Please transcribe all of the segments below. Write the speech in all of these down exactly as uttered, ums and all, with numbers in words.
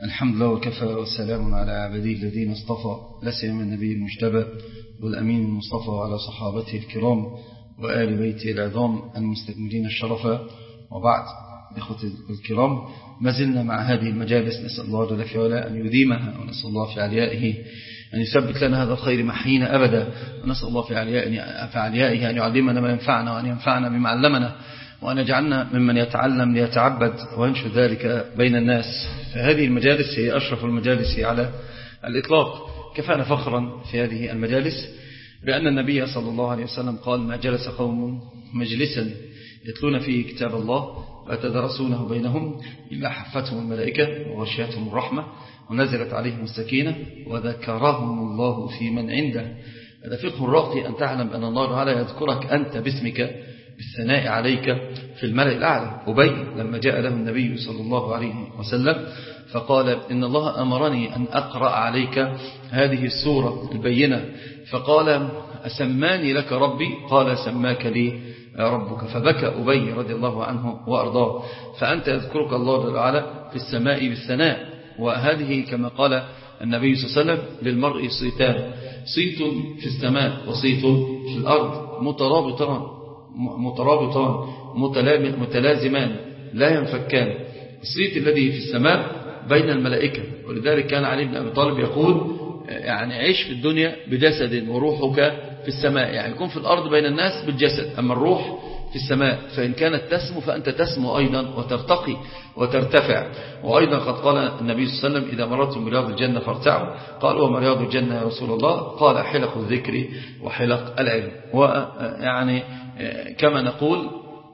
الحمد لله وكفى والسلام على عباده الذين اصطفى، لا سيما النبي المجتبى والأمين المصطفى وعلى صحابته الكرام وآل بيته العظام المستكملين الشرفة. وبعد، إخوة الكرام، ما زلنا مع هذه المجالس، نسأل الله جل في علاه أن يديمها، ونسأل الله في عليائه أن يثبت لنا هذا الخير محينا أبدا، ونسأل الله في عليائه أن يعلمنا ما ينفعنا وأن ينفعنا بما علمنا، وأن يجعلنا ممن يتعلم ليتعبد وينشر ذلك بين الناس. فهذه المجالس هي أشرف المجالس على الإطلاق. كفانا فخرا في هذه المجالس بأن النبي صلى الله عليه وسلم قال: ما جلس قوم مجلسا يتلون فيه كتاب الله ويتدرسونه بينهم إلا حفتهم الملائكة وغشيتهم الرحمة ونزلت عليهم السكينة وذكرهم الله في من عنده. هذا فقه الراقي، أن تعلم أن الله تعالى يذكرك أنت باسمك بالثناء عليك في الملأ الأعلى. أبي لما جاء له النبي صلى الله عليه وسلم فقال: إن الله أمرني أن أقرأ عليك هذه السورة البينة، فقال: أسماني لك ربي؟ قال: سماك لي ربك. فبكى أبي رضي الله عنه وأرضاه. فأنت يذكرك الله تعالى في السماء بالثناء. وهذه كما قال النبي صلى الله عليه وسلم: للمرء صيتان، صيت في السماء وصيت في الأرض، مترابطان مترابطان متلازمان لا ينفكان. الصيت الذي في السماء بين الملائكة، ولذلك كان علي بن أبي طالب يقول: يعني عيش في الدنيا بجسد وروحك في السماء، يعني يكون في الأرض بين الناس بالجسد، أما الروح في السماء، فإن كانت تسمو فأنت تسمو أيضا وترتقي وترتفع. وأيضا قد قال النبي صلى الله عليه وسلم: إذا مررتم برياض الجنة فارتعوا. قال: وما رياض الجنة يا رسول الله؟ قال: حلق الذكر وحلق العلم. ويعني كما نقول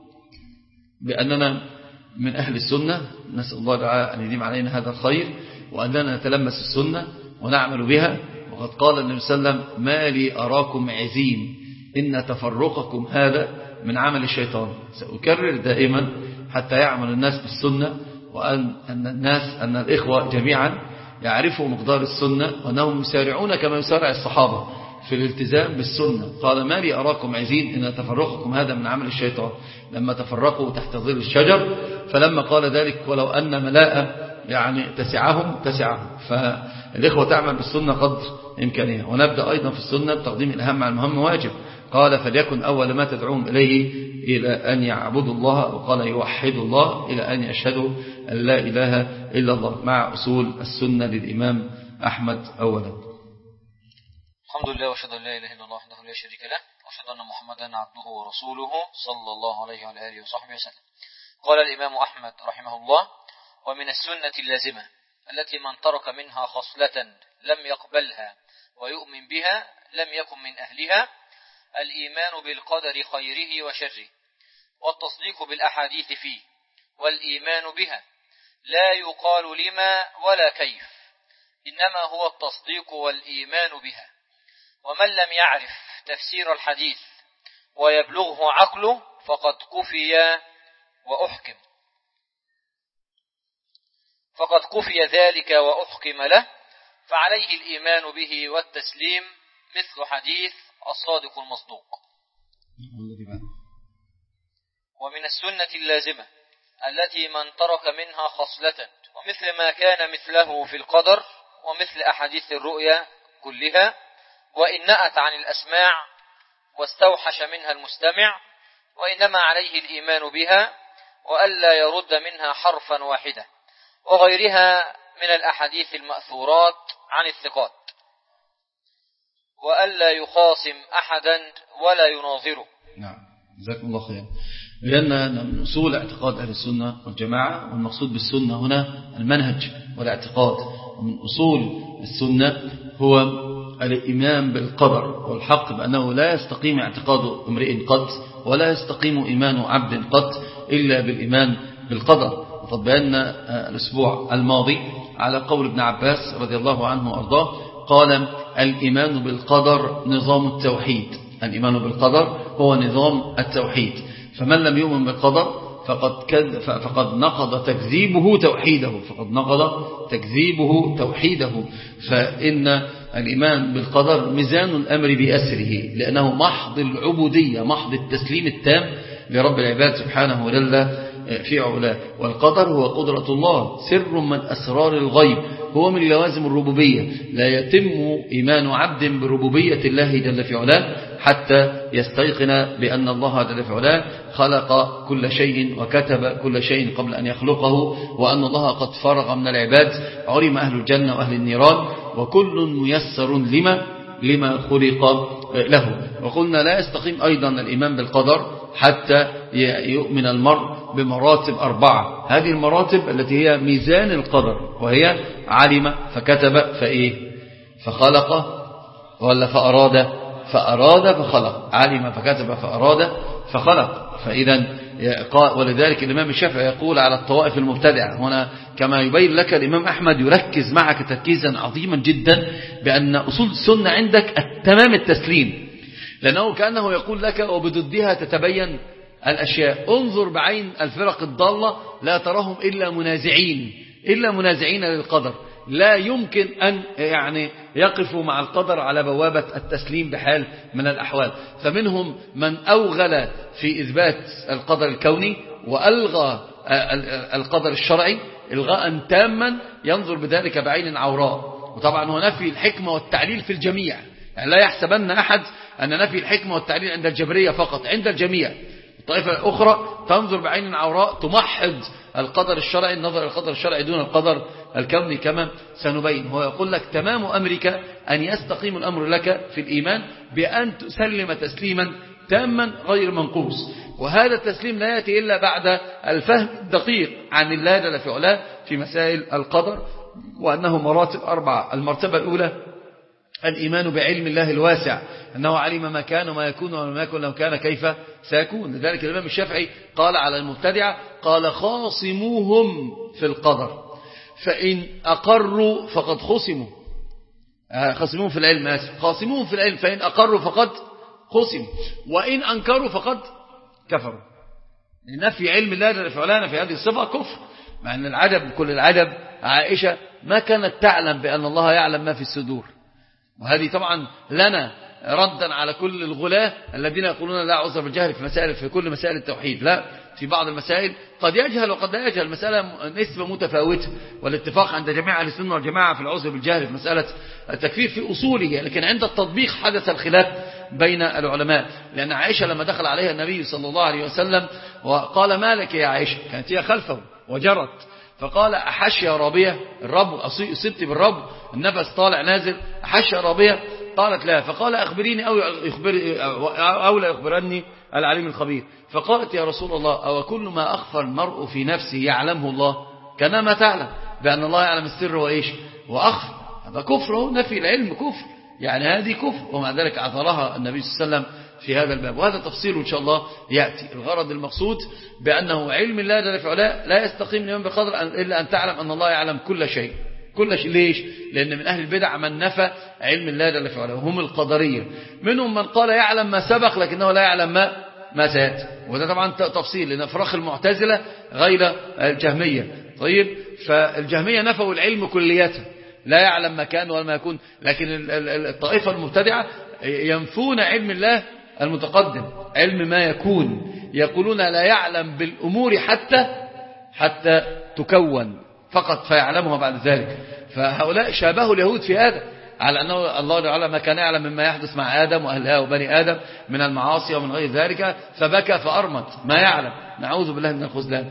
بأننا من أهل السنة، نسأل الله تعالى أن يديم علينا هذا الخير وأننا نتلمس السنة ونعمل بها. وقد قال النبي صلى الله عليه وسلم: ما لي أراكم عزين إن تفرقكم هذا من عمل الشيطان. سأكرر دائما حتى يعمل الناس بالسنة، وأن أن الناس أن الإخوة جميعا يعرفوا مقدار السنة، وأنهم يسارعون كما يسارع الصحابة في الالتزام بالسنة. قال: ما لي أراكم عزين إن تفرقكم هذا من عمل الشيطان، لما تفرقوا تحت ظل الشجر. فلما قال ذلك: ولو أن ملاء يعني تسعهم تسعهم. فالإخوة تعمل بالسنة قدر إمكانها. ونبدأ أيضا في السنة بتقديم الأهم على المهم واجب. قال: فليكن أول ما تدعون إليه إلى أن يعبدوا الله، وقال: يوحدوا الله، إلى أن يشهدوا أن لا إله إلا الله، مع أصول السنة للإمام أحمد أولا. الحمد لله وأشهد أن لا إله إلا الله وحده لا شريك له، وأشهد أن محمدا عبده ورسوله صلى الله عليه وعلى آله وصحبه وسلم. قال الإمام أحمد رحمه الله: ومن السنة اللازمة التي من ترك منها خصلة لم يقبلها ويؤمن بها لم يكن من أهلها الإيمان بالقدر خيره وشره، والتصديق بالأحاديث فيه، والإيمان بها لا يقال لما ولا كيف، إنما هو التصديق والإيمان بها. ومن لم يعرف تفسير الحديث ويبلغه عقله فقد كفي وأحكم فقد كفي ذلك وأحكم له، فعليه الإيمان به والتسليم، مثل حديث الصادق المصدوق. ومن السنة اللازمة التي من ترك منها خصلة، ومثل ما كان مثله في القدر، ومثل أحاديث الرؤيا كلها، وإن نأت عن الأسماع واستوحش منها المستمع، وإنما عليه الإيمان بها وألا يرد منها حرفا واحدا، وغيرها من الأحاديث المأثورات عن الثقات، وألا يخاصم أحدا ولا يناظره. نعم، جزاكم الله خير. لأن من أصول اعتقاد أهل السنة والجماعة، والمقصود بالسنة هنا المنهج والاعتقاد. ومن أصول السنة هو الإيمان بالقدر، والحق بأنه لا يستقيم اعتقاد امرئ قط، ولا يستقيم إيمان عبد قط إلا بالإيمان بالقدر. وقد بينا الأسبوع الماضي على قول ابن عباس رضي الله عنه وأرضاه، قال: الإيمان بالقدر نظام التوحيد. الإيمان بالقدر هو نظام التوحيد، فمن لم يؤمن بالقدر فقد, كد فقد نقض تكذيبه توحيده فقد نقض تكذيبه توحيده فإن الإيمان بالقدر ميزان الأمر بأسره، لأنه محض العبودية، محض التسليم التام لرب العباد سبحانه وجل في علاه. والقدر هو قدرة الله، سر من أسرار الغيب، هو من لوازم الربوبية. لا يتم إيمان عبد بربوبية الله جل في علاه حتى يستيقن بأن الله جل في علاه خلق كل شيء وكتب كل شيء قبل أن يخلقه، وأن الله قد فرغ من العباد، علم أهل الجنة وأهل النيران، وكل ميسر لما لما خلق له. وقلنا لا يستقيم أيضا الإيمان بالقدر حتى يؤمن المرء بمراتب أربعة. هذه المراتب التي هي ميزان القدر، وهي علم فكتب فإيه فخلق، ولا فأراد فأراد فخلق، علم فكتب فأراد فخلق. فإذا ولذلك الإمام الشافعي يقول على الطوائف المبتدعة هنا، كما يبين لك الإمام أحمد يركز معك تركيزا عظيما جدا بأن أصول السنة عندك التمام التسليم، لأنه كأنه يقول لك وبضدها تتبين الأشياء. انظر بعين الفرق الضالة لا تراهم إلا منازعين إلا منازعين للقدر، لا يمكن أن يعني يقفوا مع القدر على بوابة التسليم بحال من الأحوال. فمنهم من أوغل في إثبات القدر الكوني وألغى القدر الشرعي إلغاء تاما ينظر بذلك بعين عوراء. وطبعا هو نفي الحكمة والتعليل في الجميع، يعني لا يحسبن أحد أن نفي الحكمة والتعليل عند الجبرية فقط، عند الجميع. الطائفة الأخرى تنظر بعين عوراء تمحض القدر الشرعي، النظر القدر الشرعي دون القدر الكوني كما سنبين. هو يقول لك تمام أمرك أن يستقيم الأمر لك في الإيمان بأن تسلم تسليما تاما غير منقوص، وهذا التسليم لا يأتي إلا بعد الفهم الدقيق عن الله جل في علاه في مسائل القدر، وأنه مراتب أربعة. المرتبة الأولى الإيمان بعلم الله الواسع، أنه علم ما كان وما يكون وما يكون لو كان كيف سيكون. لذلك الإمام الشافعي قال على المبتدعة، قال خاصموهم في القدر، فإن أقروا فقد خصموا. خاصموهم في العلم آسف خاصموهم في العلم فإن أقروا فقد خصموا، وإن أنكروا فقد كفروا. نفي علم الله جل في علاه في هذه الصفة كفر. مع أن العجب كل العجب عائشة ما كانت تعلم بأن الله يعلم ما في الصدور، وهذه طبعا لنا ردا على كل الغلاة الذين يقولون لا عذر بالجهل في مسائل في كل مسائل التوحيد. لا، في بعض المسائل قد يجهل وقد لا يجهل، مسألة نسبة متفاوتة، والاتفاق عند جميع أهل السنة والجماعة في العذر بالجهل في مسألة التكفير في أصوله، لكن عند التطبيق حدث الخلاف بين العلماء. لأن عائشة لما دخل عليها النبي صلى الله عليه وسلم وقال ما لك يا عائشة، كانت هي خلفه وجرت، فقال أحش يا رابية، الرب أصبت بالرب، النفس طالع نازل، أحش يا رابية؟ قالت لا. فقال أخبريني أو, يخبر أو لا يخبرني العليم الخبير. فقالت يا رسول الله أو كل ما أخفى المرء في نفسه يعلمه الله كما تعلم بأن الله يعلم السر وإيش وأخفى. هذا كفر، نفي العلم كفر، يعني هذه كفر، ومع ذلك عذرها النبي صلى الله عليه وسلم في هذا الباب. وهذا تفصيل إن شاء الله يأتي. الغرض المقصود بأنه علم الله جل في علاه لا يستقيم الإيمان بقدر إلا أن تعلم أن الله يعلم كل شيء كل شيء. ليش؟ لأن من أهل البدع من نفى علم الله جل في علاه وهم القدرية. منهم من قال يعلم ما سبق لكنه لا يعلم ما ما سيأتي، وده طبعا تفصيل، لأن فراخ المعتزلة غير الجهمية. طيب، فالجهمية نفوا العلم كليته، لا يعلم ما كان وما يكون، لكن الطائفة المبتدعة ينفون علم الله المتقدم، علم ما يكون، يقولون لا يعلم بالأمور حتى حتى تكون فقط فيعلمها بعد ذلك. فهؤلاء شابهوا اليهود في هذا، على أنه الله تعالى ما كان يعلم مما يحدث مع آدم وأهلها وبني آدم من المعاصي ومن غير ذلك، فبكى فأرمت، ما يعلم، نعوذ بالله من الخذلان.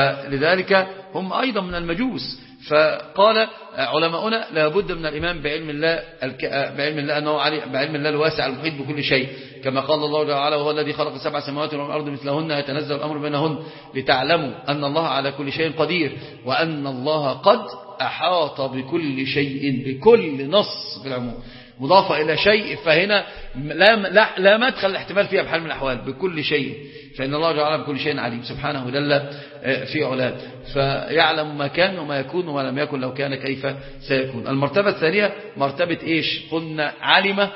فلذلك هم أيضا من المجوس. فقال علماؤنا لابد من الإيمان بعلم الله بعلم الله أنه بعلم الله الواسع المحيط بكل شيء، كما قال الله تعالى وهو الذي خلق سبع سماوات والأرض مثلهن يتنزل الأمر بينهن لتعلموا أن الله على كل شيء قدير وأن الله قد أحاط بكل شيء، بكل نص في العموم مضافة إلى شيء، فهنا لا, لا, لا مدخل الاحتمال فيها بحال من الأحوال، بكل شيء، فإن الله تعالى بكل شيء عليم سبحانه وجل في علاه، فيعلم ما كان وما يكون وما لم يكن لو كان كيف سيكون. المرتبة الثانية مرتبة إيش؟ قلنا علم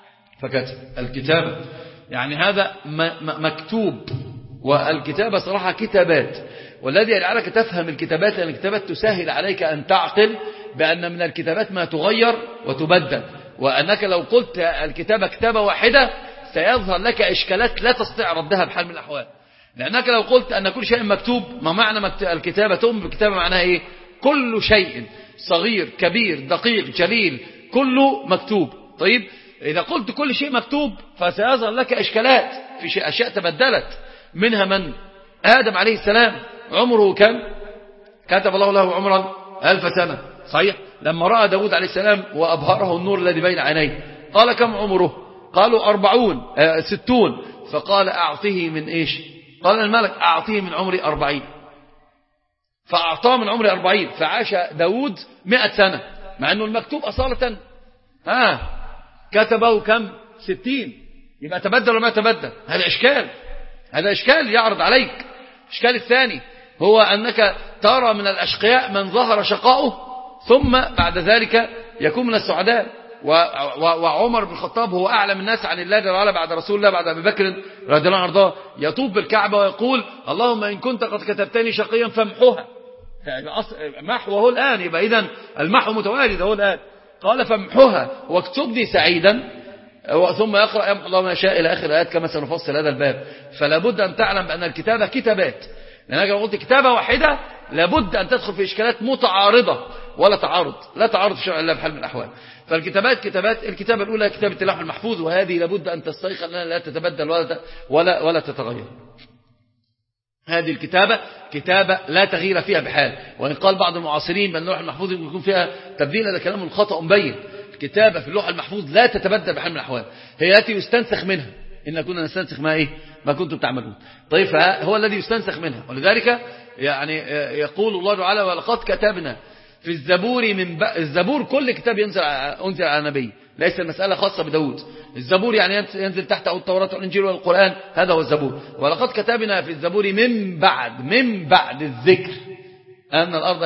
فكتب، الكتابة، يعني هذا مكتوب، والكتابة صراحة كتابات، والذي يجعلك تفهم الكتابات، لأن الكتابات تسهل عليك أن تعقل بأن من الكتابات ما تغير وتبدل، وأنك لو قلت الكتابة كتابة واحدة سيظهر لك إشكالات لا تستطيع ردها بحال من الأحوال. لأنك لو قلت أن كل شيء مكتوب، ما معنى الكتابة؟ تؤمن بالكتابة معناها إيه؟ كل شيء صغير كبير دقيق جليل كله مكتوب. طيب إذا قلت كل شيء مكتوب فسيظهر لك إشكالات في شيء، أشياء تبدلت، منها من آدم عليه السلام عمره كم؟ كتب الله له عمرا ألف سنة، صحيح؟ لما رأى داود عليه السلام وأبهره النور الذي بين عينيه قال كم عمره؟ قالوا أربعون آه ستون، فقال أعطيه من إيش؟ قال الملك أعطيه من عمري أربعين، فأعطاه من عمري أربعين، فعاش داود مئة سنة، مع أنه المكتوب أصالة آه كتبه كم؟ ستين، يبقى تبدل ولا ما تبدل؟ هذا إشكال، هذا إشكال يعرض عليك. الإشكال الثاني هو أنك ترى من الأشقياء من ظهر شقاؤه ثم بعد ذلك يكون من السعداء. وعمر بن الخطاب هو أعلم الناس عن الله جل وعلا بعد رسول الله بعد أبي بكر رضي الله عنه، يطوف بالكعبة ويقول اللهم إن كنت قد كتبتني شقيا فامحوها. محوه الآن، يبقى إذن المحو متوالد هو الآن. قال فامحوها واكتبني سعيدا، ثم يقرأ يمحو الله ما شاء إلى آخر الآيات كما سنفصل هذا الباب. فلا بد أن تعلم بأن الكتابة كتابات، لأنك لو قلت كتابة واحدة لابد أن تدخل في إشكالات متعارضة ولا تعارض، لا تعارض في شرع الله بحال من الأحوال. فالكتابات كتابات. الكتابة الأولى كتابة اللوح المحفوظ، وهذه لابد أن تستيقن أنها لا تتبدل ولا ولا ولا تتغير. هذه الكتابة كتابة لا تغيير فيها بحال، وإن قال بعض المعاصرين بأن اللوح المحفوظ يكون فيها تبديل، هذا كلام خطأ مبين. الكتابة في اللوح المحفوظ لا تتبدل بحال من الأحوال، هي التي يستنسخ منها، إن كنا نستنسخ ما إيه ما كنتم تعملون. طيب فهو الذي يستنسخ منها، ولذلك يعني يقول الله تعالى ولقد كتبنا في الزبور من ب... الزبور كل كتاب ينزل أنزل على نبي، ليس المسألة خاصة بداود. الزبور يعني ينزل تحت التوراة والإنجيل والقرآن، هذا هو الزبور. ولقد كتبنا في الزبور من بعد من بعد الذكر أن الأرض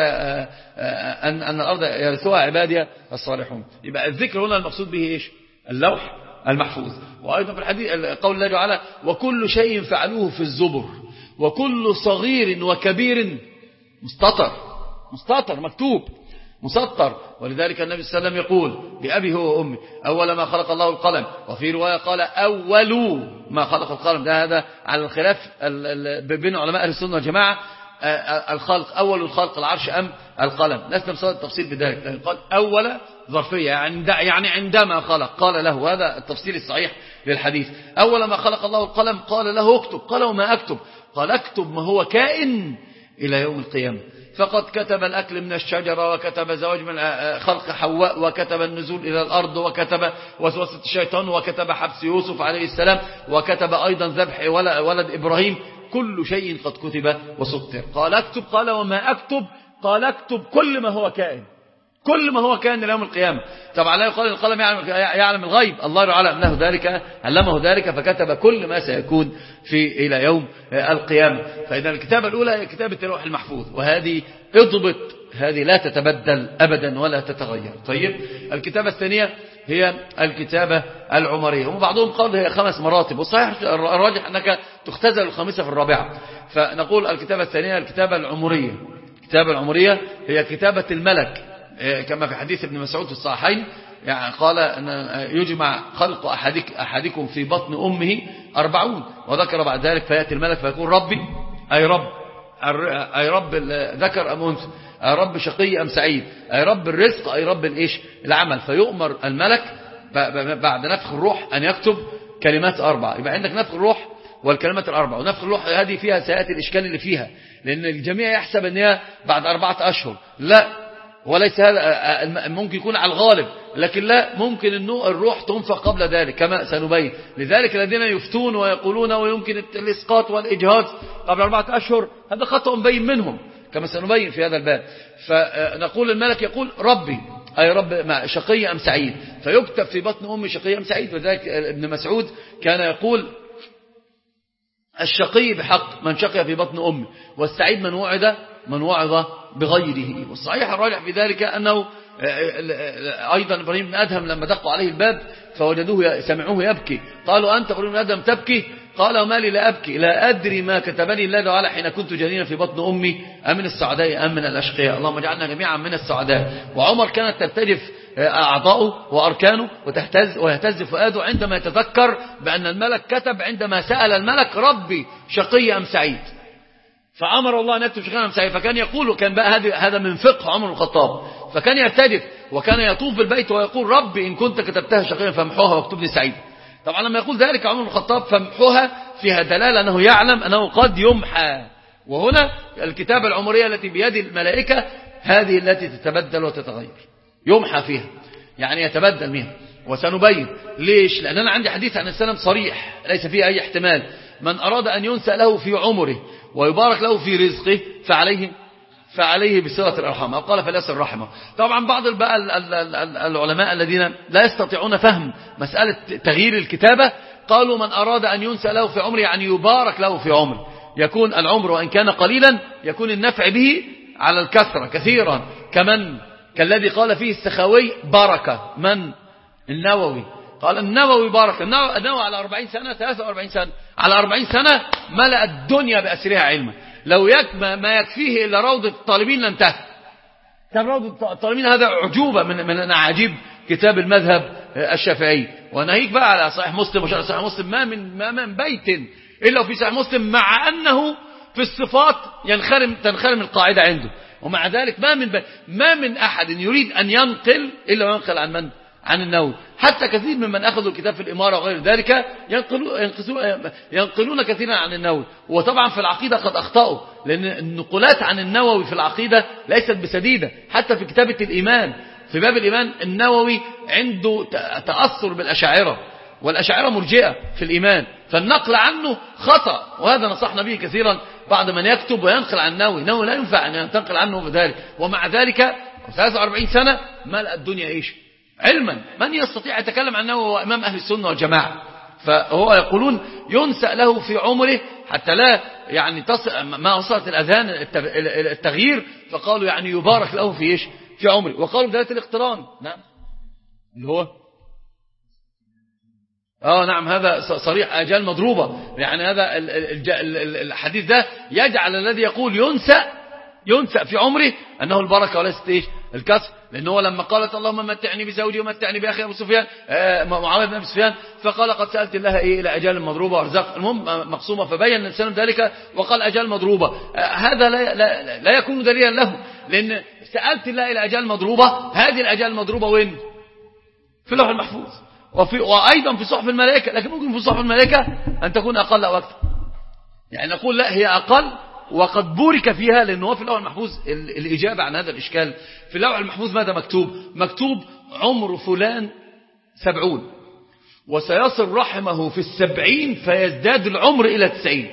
أن أن الأرض يرثوها عبادي الصالحون. يبقى الذكر هنا المقصود به إيش؟ اللوح المحفوظ. وأيضا في الحديث قول الله تعالى وكل شيء فعلوه في الزبر وكل صغير وكبير مستطر، مستطر مكتوب مسطر. ولذلك النبي صلى الله عليه وسلم يقول بأبي هو وأمي أول ما خلق الله القلم، وفي رواية قال أول ما خلق القلم. ده هذا على الخلاف بين علماء أهل السنة والجماعة، الخلق أول الخلق العرش أم القلم، لسنا بصدد التفصيل بذلك، لكن قال أول ظرفية يعني عندما خلق قال له، هذا التفصيل الصحيح للحديث. أول ما خلق الله القلم قال له اكتب، قال وما أكتب؟ قال اكتب ما هو كائن إلى يوم القيامة. فقد كتب الأكل من الشجرة، وكتب زواج من خلق حواء، وكتب النزول إلى الأرض، وكتب وسوسة الشيطان، وكتب حبس يوسف عليه السلام، وكتب أيضا ذبح ولد إبراهيم. كل شيء قد كتب وسطر. قال اكتب، قال وما أكتب؟ قال اكتب كل ما هو كائن، كل ما هو كائن ليوم القيامة. طبعا لا يقال القلم يعلم, يعلم الغيب، الله تعالى أنه ذلك علمه ذلك، فكتب كل ما سيكون في إلى يوم القيامة. فإذا الكتابة الأولى هي كتابة اللوح المحفوظ، وهذه اضبط، هذه لا تتبدل أبدا ولا تتغير. طيب الكتابة الثانية هي الكتابة العمرية، وبعضهم قال هي خمس مراتب، والصحيح الراجح أنك تختزل الخامسة في الرابعة. فنقول الكتابة الثانية الكتابة العمرية. الكتابة العمرية هي كتابة الملك، كما في حديث ابن مسعود في الصحيحين، يعني قال أن يجمع خلق أحدك أحدكم في بطن أمه أربعون، وذكر بعد ذلك فيأتي الملك فيقول ربي أي رب أي رب ذكر أم أنثى، أي رب شقي أم سعيد، أي رب الرزق، أي رب الإيش العمل. فيؤمر الملك بعد نفخ الروح أن يكتب كلمات أربعة. يبقى عندك نفخ الروح والكلمات الأربعة. ونفخ الروح هذه فيها سيأتي الإشكال اللي فيها، لأن الجميع يحسب أن هي بعد أربعة أشهر، لا، وليس هذا، ممكن يكون على الغالب، لكن لا، ممكن الروح تنفخ قبل ذلك كما سنبين. لذلك الذين يفتون ويقولون ويمكن الإسقاط والإجهاز قبل أربعة أشهر، هذا خطأ مبين منهم كما سنبين في هذا الباب. فنقول الملك يقول ربي أي رب شقي أم سعيد، فيكتب في بطن أمي شقي أم سعيد. وذلك ابن مسعود كان يقول الشقي بحق من شقي في بطن أمي، والسعيد من وعد من وعظ بغيره. والصحيح الراجح في ذلك أنه أيضا إبراهيم بن أدهم لما دقوا عليه الباب فوجدوه سمعوه يبكي، قالوا أنت إبراهيم بن أدهم تبكي؟ قال وما لي لا أبكي، لا أدري ما كتبني الله تعالى حين كنت جنينا في بطن أمي أم من السعداء أم من الأشقياء، اللهم اجعلنا جميعا من السعداء. وعمر كانت ترتجف أعضاؤه وأركانه وتهتز ويهتز فؤاده عندما يتذكر بأن الملك كتب عندما سأل الملك ربي شقي أم سعيد، فأمر الله أن يكتب شقي أم سعيد. فكان يقول، وكان بقى هذا من فقه عمر الخطاب، فكان يرتجف وكان يطوف بالبيت ويقول ربي إن كنت كتبتها شقيا فامحوها واكتبني سعيد. طبعا لما يقول ذلك عمر الخطاب فامحوها فيها دلالة أنه يعلم أنه قد يمحى. وهنا الكتابة العمرية التي بيد الملائكة هذه التي تتبدل وتتغير، يمحى فيها يعني يتبدل منها. وسنبين ليش، لأن أنا عندي حديث عن السلام صريح ليس فيه أي احتمال: من أراد أن ينسى له في عمره ويبارك له في رزقه فعليه فعليه بصلة الأرحام، أو قال فليصل رحمه. طبعا بعض بقى العلماء الذين لا يستطيعون فهم مسألة تغيير الكتابة قالوا من أراد أن ينسى له في عمره يعني يبارك له في عمره، يكون العمر وإن كان قليلا يكون النفع به على الكثرة كثيرا، كمن كالذي قال فيه السخاوي بركة. من؟ النووي قال النووي بركة. النووي على أربعين سنة ثلاثة وأربعين سنة على أربعين سنة ملأ الدنيا بأسرها علما، لو يك ما يكفيه إلا روضة الطالبين لانتهى. كان روضة الطالبين هذا عجوبة من من أعاجيب كتاب المذهب الشافعي. وناهيك بقى على صحيح مسلم وشرح صحيح مسلم، ما من ما من بيت إلا في صحيح مسلم مع أنه في الصفات ينخرم تنخرم القاعدة عنده، ومع ذلك ما من ما من أحد يريد أن ينقل إلا وينقل عن من؟ عن النووي. حتى كثير ممن أخذوا الكتاب في الإمارة وغير ذلك ينقلون, ينقلون كثيرا عن النووي. وطبعا في العقيدة قد أخطأوا، لأن النقولات عن النووي في العقيدة ليست بسديدة. حتى في كتابة الإيمان في باب الإيمان النووي عنده تأثر بالأشاعرة، والأشاعرة مرجئة في الإيمان، فالنقل عنه خطأ. وهذا نصحنا به كثيرا بعد من يكتب وينقل عن النووي. النووي لا ينفع أن تنقل عنه بذلك، ومع ذلك ثلاثة وأربعين سنة ملأ الدنيا إيش؟ علما. من يستطيع يتكلم عن النووي هو إمام أهل السنة والجماعة. فهو يقولون ينسأ له في عمره حتى لا يعني تصل ما وصلت الأذهان التغيير، فقالوا يعني يبارك له في إيش؟ في عمره. وقالوا بداية الاقتران، نعم اللي هو اه نعم هذا صريح أجال مضروبة. يعني هذا الحديث ده يجعل الذي يقول ينسأ ينسأ في عمره أنه البركة وليست إيش؟ الكسر. لأنه لما قالت اللهم متعني بزوجي ومتعني بأخي أبو سفيان آه معاوية بن أبي سفيان، فقال قد سألت الله إيه إلى أجال مضروبة وأرزاق المهم مقسومة، فبين الإنسان ذلك وقال أجال مضروبة. آه هذا لا, لا, لا يكون دليلا له، لأن سألت الله إلى أجال مضروبة، هذه الأجال المضروبة وين؟ في اللوح المحفوظ وفي وأيضا في صحف الملائكة. لكن ممكن في صحف الملائكة أن تكون أقل أو أكثر، يعني نقول لا هي أقل وقد بورك فيها، لأنه في اللوح المحفوظ الإجابة عن هذا الإشكال. في اللوح المحفوظ ماذا مكتوب؟ مكتوب عمر فلان سبعون وسيصل رحمه في السبعين فيزداد العمر إلى تسعين.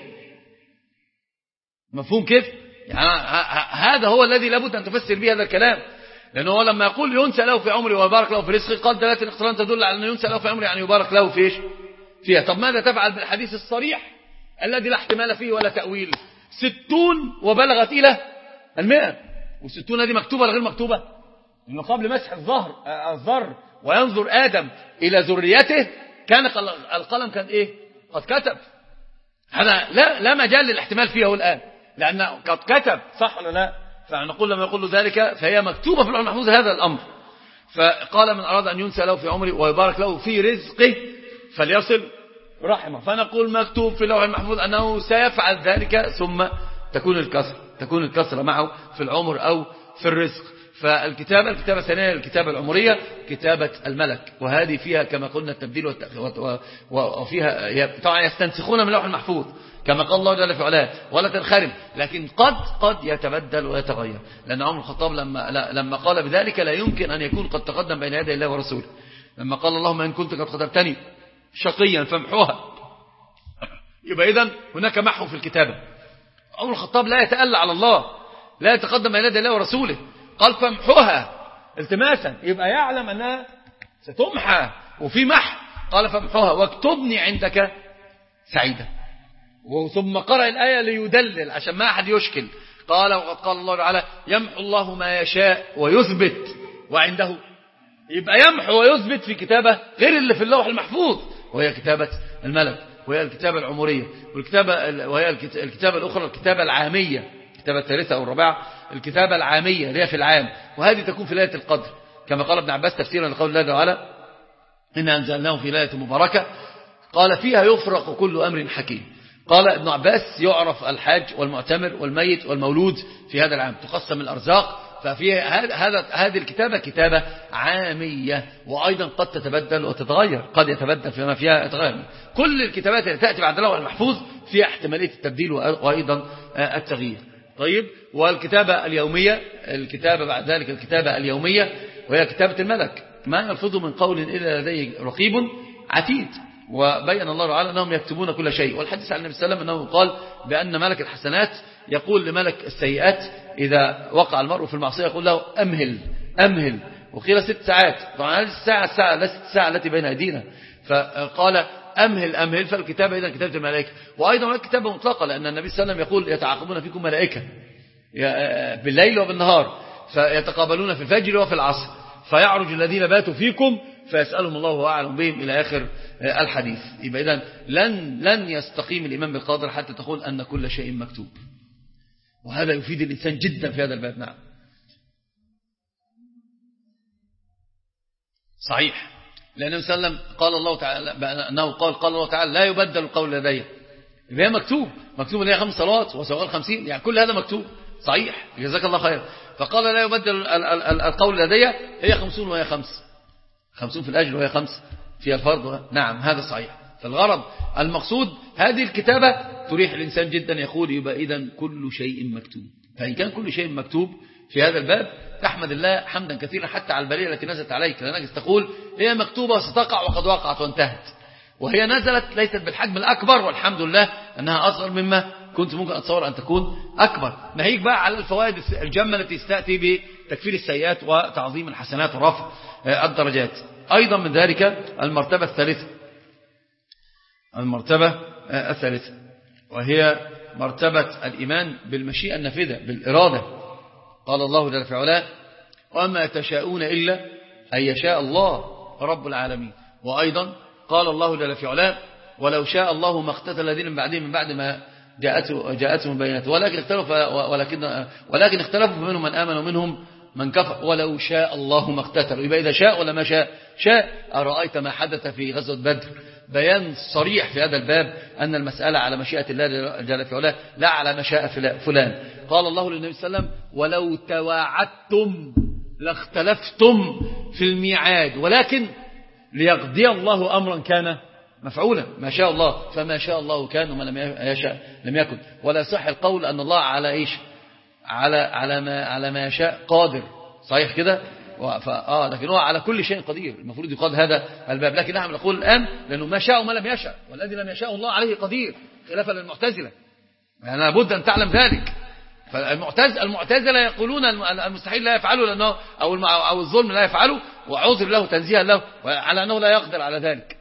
مفهوم كيف؟ يعني هذا هو الذي لابد أن تفسر به هذا الكلام. لأنه لما يقول ينسى له في عمره ويبارك له في رزقه، قال دلالة الاقتران تدل على أنه ينسى له في عمره يعني يبارك له في إيش؟ فيها. طب ماذا تفعل بالحديث الصريح الذي لا احتمال فيه ولا تأويل؟ ستون وبلغت إلى المئة، والستون هذه مكتوبة ولا غير مكتوبة؟ إنه قبل مسح الظهر الظر وينظر آدم إلى ذريته كان القلم كان إيه؟ قد كتب. هذا لا لا مجال للاحتمال فيه الآن، لأنه قد كتب، صح ولا لا؟ فنقول لما يقول له ذلك فهي مكتوبة في اللوح المحفوظ هذا الأمر. فقال من أراد أن ينسى له في عمره ويبارك له في رزقه فليصل رحمه. فنقول مكتوب في اللوح المحفوظ أنه سيفعل ذلك ثم تكون الكسر تكون الكسرة معه في العمر أو في الرزق. فالكتابة الكتابة الثانية الكتابة العمرية كتابة الملك، وهذه فيها كما قلنا التبديل والتأخير، وفيها طبعا يستنسخون من اللوح المحفوظ كما قال الله جل في علاه ولا تنخرم، لكن قد قد يتبدل ويتغير. لأن عمر الخطاب لما لما قال بذلك لا يمكن أن يكون قد تقدم بين يدي الله ورسوله. لما قال اللهم إن كنت قد كتبتني شقيا فامحوها، يبقى إذن هناك محو في الكتابة. عمر الخطاب لا يتألى على الله، لا يتقدم بين يدي الله ورسوله، قال فامحوها التماسا، يبقى يعلم أنها ستمحى وفي محو. قال فامحوها واكتبني عندك سعيدا. ثم قرأ الآية ليدلل عشان ما أحد يشكل. قال وقد قال الله تعالى يمحو الله ما يشاء ويثبت وعنده، يبقى يمحو ويثبت في كتابة غير اللي في اللوح المحفوظ، وهي كتابة الملك، وهي الكتابة العمرية، والكتابة وهي الكتابة الأخرى الكتابة العامية، الكتابة الثالثة أو الرابعة الكتابة العامية اللي هي في العام، وهذه تكون في ليلة القدر. كما قال ابن عباس تفسيرا لقول الله تعالى إن أنزلناه في ليلة مباركة قال فيها يفرق كل أمر حكيم. قال ابن عباس يعرف الحاج والمعتمر والميت والمولود في هذا العام، تقسم الأرزاق. ففي هذا هذه الكتابة كتابة عامية، وأيضا قد تتبدل وتتغير، قد يتبدل فيما فيها يتغير. كل الكتابات التي تأتي بعد اللوح المحفوظ فيها احتمالية التبديل وأيضا التغيير. طيب، والكتابة اليومية، الكتابة بعد ذلك الكتابة اليومية وهي كتابة الملك، ما يلفظ من قول إلا لديه رقيب عتيد. وبين الله تعالى أنهم يكتبون كل شيء. والحديث عن النبي صلى الله عليه وسلم أنه قال بأن ملك الحسنات يقول لملك السيئات إذا وقع المرء في المعصية يقول له أمهل أمهل، وقيل ست ساعات. طبعا هذه الساعة الساعة ليست الساعة التي بين أيدينا، فقال أمهل أمهل. فالكتابة إذا كتابة الملائكة، وأيضا هناك كتابة مطلقة، لأن النبي صلى الله عليه وسلم يقول يتعاقبون فيكم ملائكة بالليل وبالنهار، فيتقابلون في الفجر وفي العصر، فيعرج الذين باتوا فيكم فيسألهم الله أعلم بهم إلى آخر الحديث. يبقى إذن لن, لن يستقيم الإيمان بالقدر حتى تقول أن كل شيء مكتوب، وهذا يفيد الإنسان جدا في هذا الباب. نعم صحيح، لأن النبي صلى الله عليه وسلم قال الله تعالى أنه قال قال الله تعالى لا يبدل القول لدي، يبقى مكتوب مكتوب ان هي خمس صلوات وسواء خمسين، يعني كل هذا مكتوب صحيح، جزاك الله خير. فقال لا يبدل القول لدي، هي خمسون وهي خمس، خمسون في الأجر وهي خمس في الفرض. نعم هذا صحيح. فالغرض المقصود هذه الكتابة تريح الإنسان جدا، يقول يبقى إذن كل شيء مكتوب. فإن كان كل شيء مكتوب في هذا الباب تحمد الله حمدا كثيرا حتى على البلية التي نزلت عليك، لأنك تقول هي مكتوبة وستقع وقد وقعت وانتهت، وهي نزلت ليست بالحجم الأكبر، والحمد لله أنها أصغر مما كنت ممكن أتصور أن تكون أكبر. ناهيك بقى على الفوائد الجمة التي تأتي بتكفير السيئات وتعظيم الحسنات ورفع الدرجات. أيضا من ذلك المرتبة الثالثة، المرتبة الثالثة وهي مرتبة الإيمان بالمشيئة النافذة، بالإرادة. قال الله جل في علاه وما تشاءون إلا أن يشاء الله رب العالمين. وأيضا قال الله جل في علاه ولو شاء الله ما اقتتل الذين من بعدهم من بعد ما جاءته جاءتهم البينات ولكن اختلفوا ولكن ولكن اختلفوا منهم من آمن ومنهم من كفر ولو شاء الله ما اقتتلوا. يبقى إذا شاء ولا ما شاء شاء. أرأيت ما حدث في غزوة بدر، بيان صريح في هذا الباب أن المسألة على مشيئة الله جل في علاه لا على مشاء فلان. قال الله للنبي صلى الله عليه وسلم ولو تواعدتم لاختلفتم في الميعاد ولكن ليقضي الله أمرا كان مفعولا، ما شاء الله فما شاء الله كان وما لم يشاء لم يكن. ولا صح القول أن الله على إيش على على ما على ما يشاء قادر، صحيح كده؟ آه لكن هو على كل شيء قدير، المفروض يقال هذا الباب. لكن نحن نقول الآن لأنه ما شاء وما لم يشاء، والذي لم يشاء الله عليه قدير، خلافا للمعتزلة، يعني لابد أن تعلم ذلك. فالمعتزلة المعتزلة يقولون المستحيل لا يفعله لأنه أو أو الظلم لا يفعله، وعذر له تنزيها له على أنه لا يقدر على ذلك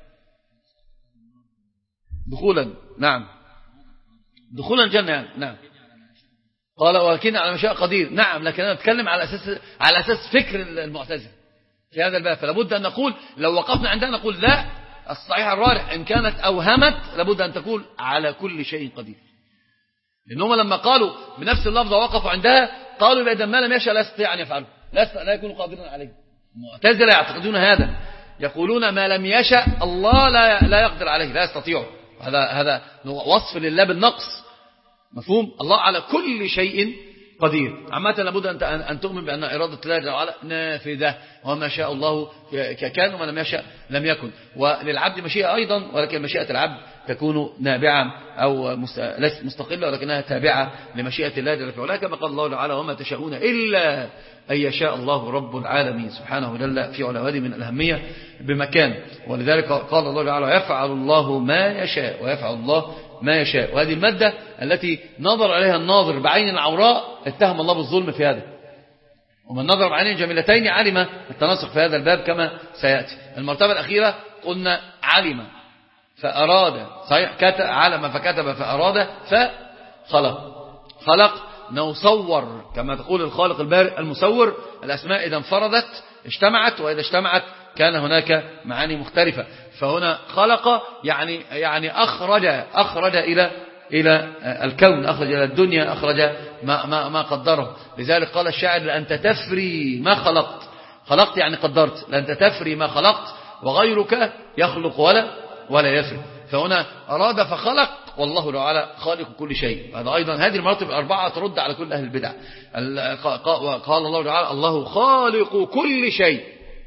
دخولا. نعم دخولا الجنة يعني. نعم قال ولكن على مشاء قدير. نعم لكن أنا أتكلم على أساس على أساس فكر المعتزلة في هذا الباب. فلابد أن نقول لو وقفنا عندنا نقول لا، الصحيح الراجح إن كانت أوهمت لابد أن تقول على كل شيء قدير، لأنهم لما قالوا بنفس اللفظة وقفوا عندها قالوا إذا ما لم يشاء لا يستطيع أن يفعله، لا يكون قادرا عليه. المعتزلة يعتقدون هذا، يقولون ما لم يشاء الله لا لا يقدر عليه، لا يستطيع. هذا هذا وصف لله بالنقص، مفهوم؟ الله على كل شيء قدير. عامة لابد أن أن تؤمن بأن إرادة الله جل وعلا نافذة، وما شاء الله كان وما لم يشاء لم يكن. وللعبد مشيئة أيضا، ولكن مشيئة العبد تكون نابعة أو ليست مستقلة، ولكنها تابعة لمشيئة الله جل وعلا، كما قال الله تعالى وما تشاءون إلا أن يشاء الله رب العالمين سبحانه جل في علاه. هذه من الأهمية بمكان، ولذلك قال الله تعالى يفعل الله ما يشاء ويفعل الله ما يشاء. وهذه المادة التي نظر عليها الناظر بعين العوراء اتهم الله بالظلم في هذا، ومن نظر بعينين جميلتين علم التناسق في هذا الباب كما سيأتي. المرتبة الأخيرة قلنا علم فأراد، صحيح كتب علم فكتب فأراد فخلق. خلق نصور كما تقول الخالق البارئ المصور، الأسماء إذا انفردت اجتمعت، وإذا اجتمعت كان هناك معاني مختلفة. فهنا خلق يعني يعني أخرج أخرج إلى إلى الكون، أخرج إلى الدنيا، أخرج ما ما ما قدره. لذلك قال الشاعر أنت تفري ما خلقت خلقت يعني قدرت، لا أنت تفري ما خلقت وغيرك يخلق ولا ولا يفري. فهنا أراد فخلق، والله تعالى خالق كل شيء. هذا أيضا هذه المراتب الأربعة ترد على كل أهل البدع. قال الله تعالى الله خالق كل شيء.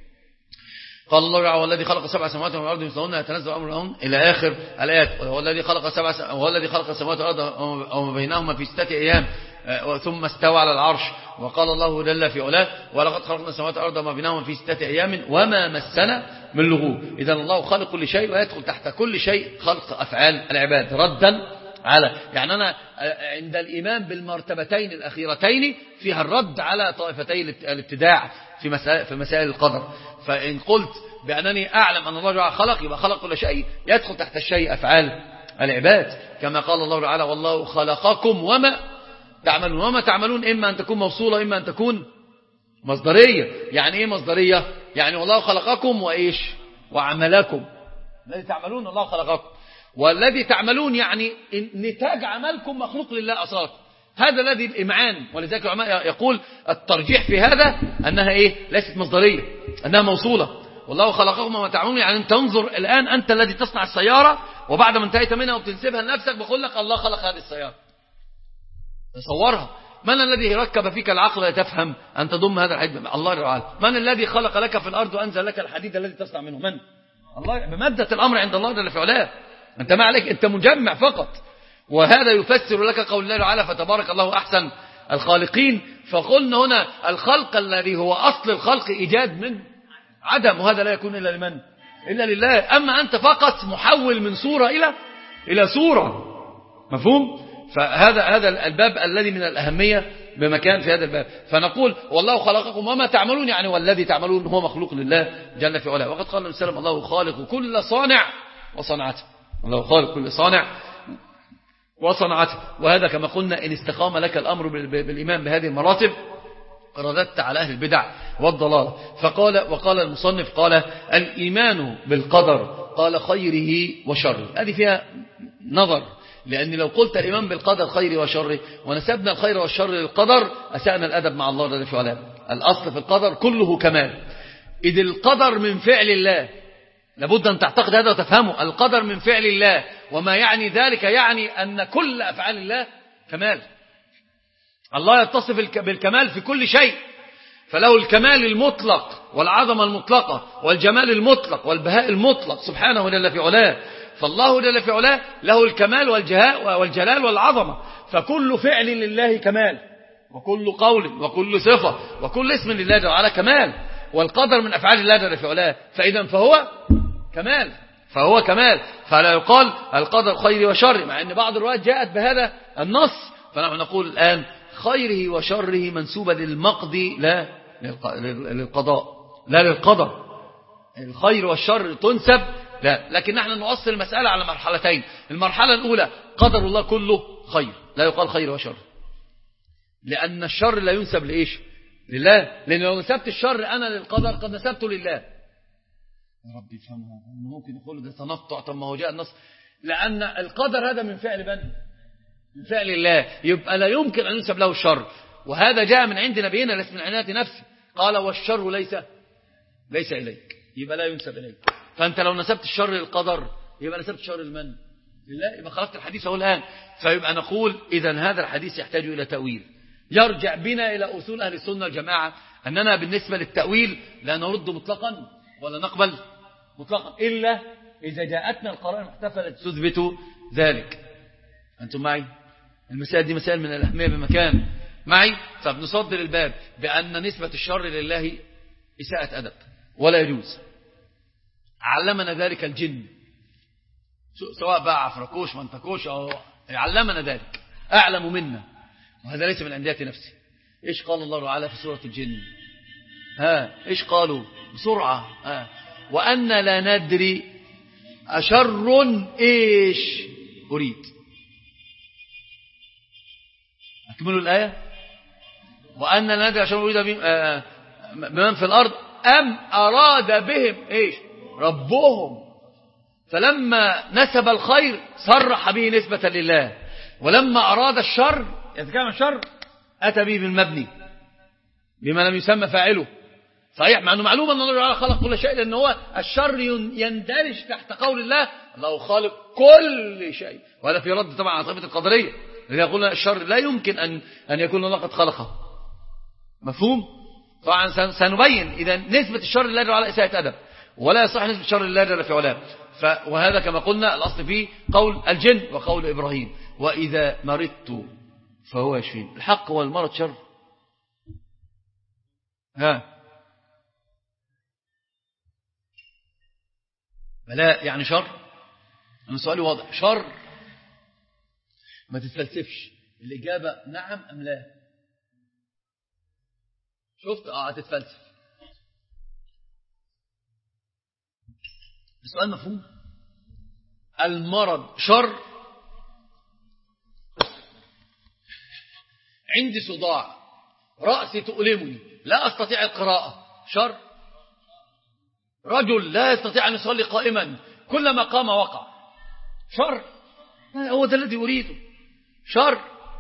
قال الله تعالى والذي خلق سبع سماوات والأرض مثلهن يتنزل أمرهن إلى آخر الآيات. والذي خلق سبع والذي خلق السماوات والأرض وما بينهما في ستة أيام ثم استوى على العرش. وقال الله جل في علاه ولقد خلقنا السماوات والأرض وما بينهما في ستة أيام وما مسنا من لغوب. إذا الله خالق كل شيء، ويدخل تحت كل شيء خلق أفعال العباد ردا على، يعني أنا عند الإيمان بالمرتبتين الأخيرتين فيها الرد على طائفتي الابتداع في مسائل, في مسائل القدر. فإن قلت بأنني أعلم أن الله تعالى خلق، يبقى خلق كل شيء، يدخل تحت الشيء أفعال العباد، كما قال الله تعالى والله خلقكم وما تعملون. وما تعملون إما أن تكون موصولة إما أن تكون مصدرية. يعني إيه مصدرية؟ يعني والله خلقكم وإيش وعملكم. الذي تعملون الله خلقكم، والذي تعملون يعني نتاج عملكم مخلوق لله أصلا. هذا الذي الإمعان. ولذلك العلماء يقول الترجيح في هذا أنها إيه؟ ليست مصدرية، أنها موصولة. والله خلقكم وما تعملون، يعني أنت تنظر الآن أنت الذي تصنع السيارة، وبعد ما انتهيت منها وبتنسبها لنفسك بقول لك الله خلق هذه السيارة. تصورها. من الذي ركب فيك العقل لتفهم أن تضم هذا الحديد؟ الله تعالى. من الذي خلق لك في الأرض وأنزل لك الحديد الذي تصنع منه؟ من؟ الله. بمادة الأمر عند الله جل في علاه. أنت ما عليك، أنت مجمع فقط. وهذا يفسر لك قول الله تعالى فتبارك الله أحسن الخالقين. فقلنا هنا الخلق الذي هو أصل الخلق إيجاد من عدم، وهذا لا يكون إلا لمن؟ إلا لله. أما أنت فقط محول من صورة إلى إلى صورة. مفهوم؟ فهذا هذا الباب الذي من الأهمية بمكان في هذا الباب. فنقول والله خلقكم وما تعملون، يعني والذي تعملون هو مخلوق لله جل في علاه. وقد قال النبي صلى الله عليه وسلم الله خالق كل صانع وصنعته. الله خالق كل صانع وصنعته. وهذا كما قلنا إن استقام لك الأمر بالإيمان بهذه المراتب رددت على أهل البدع والضلال. فقال وقال المصنف قال الإيمان بالقدر قال خيره وشره. هذه فيها نظر، لأن لو قلت الإيمان بالقدر خيره وشره ونسبنا الخير والشر للقدر أسأنا الأدب مع الله جل في علاه. الأصل في القدر كله كمال، إذ القدر من فعل الله. لابد أن تعتقد هذا وتفهمه. القدر من فعل الله، وما يعني ذلك يعني أن كل أفعال الله كمال. الله يتصف بالكمال في كل شيء، فله الكمال المطلق والعظمة المطلقة والجمال المطلق والبهاء المطلق سبحانه جل في علاه. فالله جل في علاه له الكمال والجهاء والجلال والعظمة. فكل فعل لله كمال، وكل قول وكل صفة وكل اسم لله جل وعلا كمال. والقدر من أفعال الله جل في علاه، فإذا فهو كمال فهو كمال فلا يقال القدر خير وشر، مع أن بعض الروايات جاءت بهذا النص. فنحن نقول الآن خيره وشره منسوبة للمقضي لا للقضاء، لا للقدر. الخير والشر تنسب لا، لكن نحن نؤصل المسألة على مرحلتين. المرحلة الأولى قدر الله كله خير، لا يقال خير وشر، لأن الشر لا ينسب لإيش؟ لله. لأن لو نسبت الشر أنا للقدر قد نسبته لله. يا رب يفهمها. ممكن يقول ده تنطع، طب ما هو جاء النص. لأن القدر هذا من فعل من؟ من فعل الله، يبقى لا يمكن أن ينسب له الشر. وهذا جاء من عند نبينا ليس من عناية نفسه، قال والشر ليس ليس إليك، يبقى لا ينسب إليك. فأنت لو نسبت الشر للقدر يبقى نسبت الشر لمن؟ لله. يبقى خلقت الحديث أهو الآن. فيبقى نقول إذن هذا الحديث يحتاج إلى تأويل يرجع بنا إلى أصول أهل السنة والجماعة، أننا بالنسبة للتأويل لا نرد مطلقا ولا نقبل مطلقا إلا إذا جاءتنا القرائن المحتفلة تثبت ذلك. أنتم معي؟ المسائل دي مسائل من الأهمية بمكان معي. فبنصدر الباب بأن نسبة الشر لله إساءة أدب ولا يجوز. علمنا ذلك الجن، سواء بقى عفركوش منتكوش أو علمنا ذلك، أعلم منا، وهذا ليس من عندية نفسي. إيش قال الله تعالى في سورة الجن؟ ها إيش قالوا بسرعة؟ ها وأن لا ندري أشر إيش أريد. أكملوا الآية. وأن لا ندري أشر أريد بمن في الأرض أم أراد بهم إيش ربهم. فلما نسب الخير صرح به نسبة لله، ولما أراد الشر يتكلم الشر أتى به بالمبني بما لم يسمى فاعله. صحيح، مع أنه معلوم أن الله خلق كل شيء، لأن هو الشر يندرج تحت قول الله الله خالق كل شيء، وهذا في رد طبعا على طائفة القدرية الذين يقولون الشر لا يمكن أن أن يكون الله قد خلقه. مفهوم؟ طبعا سنبين إذا نسبة الشر لله جل وعلا إساءة أدب، ولا يصح نسبة الشر لله جل في علاه. وهذا كما قلنا الأصل فيه قول الجن وقول إبراهيم وإذا مرضت فهو يشفين. الحق هو المرض شر؟ ها بلاء يعني شر؟ أنا سؤالي واضح، شر ما تتفلسفش، الإجابة نعم أم لا. شفت؟ اه هتتفلسف. السؤال مفهوم. المرض شر؟ عندي صداع، رأسي تؤلمني، لا أستطيع القراءة، شر؟ رجل لا يستطيع أن يصلي قائما، كلما قام وقع، شر؟ هو ده الذي أريده، شر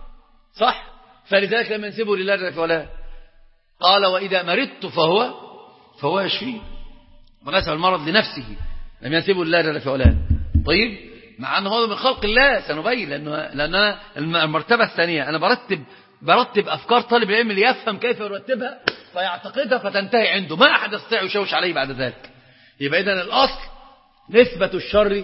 صح. فلذلك لم ينسبه لله جل وعلا، قال وإذا مرضت فهو فهو يشفيه، ونسب المرض لنفسه، لم ينسبه لله جل وعلا. طيب، مع أنه هذا من خلق الله سنبين، لأنه لأن المرتبة الثانية أنا برتب برتب أفكار طالب العلم ليفهم كيف يرتبها فيعتقدها فتنتهي عنده، ما أحد يستطيع يشوش عليه بعد ذلك. يبقى إذن الأصل نسبة الشر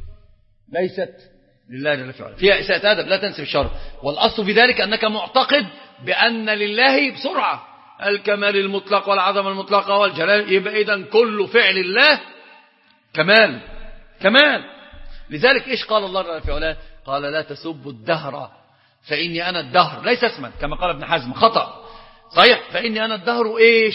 ليست لله جل وعلا، فيها إساءة أدب، لا تنسب الشر. والأصل في ذلك أنك معتقد بأن لله بسرعة الكمال المطلق والعظمة المطلقة والجلال، يبقى إذن كل فعل الله كمال كمال. لذلك إيش قال الله جل وعلا؟ قال لا تسبوا الدهر فإني أنا الدهر، ليس اسما كما قال ابن حزم، خطأ صحيح. فإني أنا الدهر إيش؟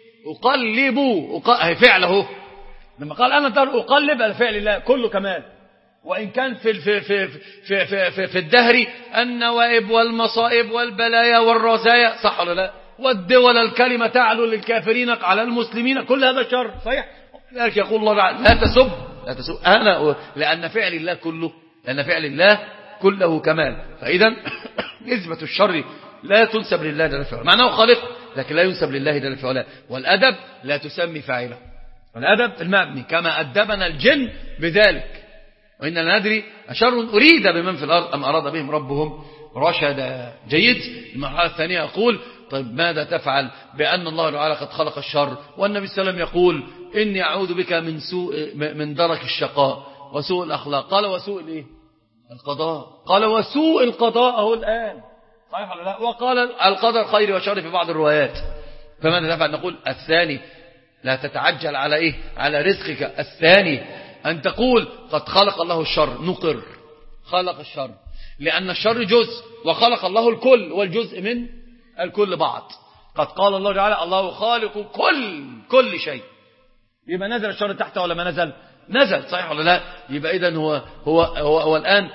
أقلب أقل... فعله، لما قال أنا الدهر أقلب الفعل الله كله كمال. وإن كان في في في في في, في, في الدهر النوائب والمصائب والبلايا والرزايا، صح ولا لا؟ والدول الكلمة تعلو للكافرين على المسلمين، كل هذا شر صحيح. لذلك يقول الله تعالى لا تسب لا تسب أنا، لأن فعل الله كله لأن فعل الله كله كمال. فإذا نسبة الشر لا تنسب لله جل وعلا، معناه خالق لكن لا ينسب لله جل وعلا. والأدب لا تسمي فاعله، والأدب المبني كما أدبنا الجن بذلك، وإننا ندري أشر أريد بمن في الأرض أم أراد بهم ربهم رشدا. جيد. المرحلة الثانية أقول طيب ماذا تفعل بأن الله تعالى قد خلق الشر، والنبي صلى الله عليه وسلم يقول إني أعوذ بك من سوء من درك الشقاء وسوء الأخلاق. قال وسوء الإيه؟ القضاء. قال وسوء القضاء أهو الآن، صحيح ولا لا؟ وقال القدر خير وشر في بعض الروايات. فماذا تفعل؟ نقول الثاني لا تتعجل على إيه؟ على رزقك. الثاني أن تقول قد خلق الله الشر، نقر خلق الشر، لأن الشر جزء وخلق الله الكل، والجزء من الكل بعض. قد قال الله تعالى الله خالق كل كل شيء، يبقى نزل الشر تحته ولا ما نزل؟ نزل، صحيح ولا لا؟ يبقى إذن هو هو هو, هو الآن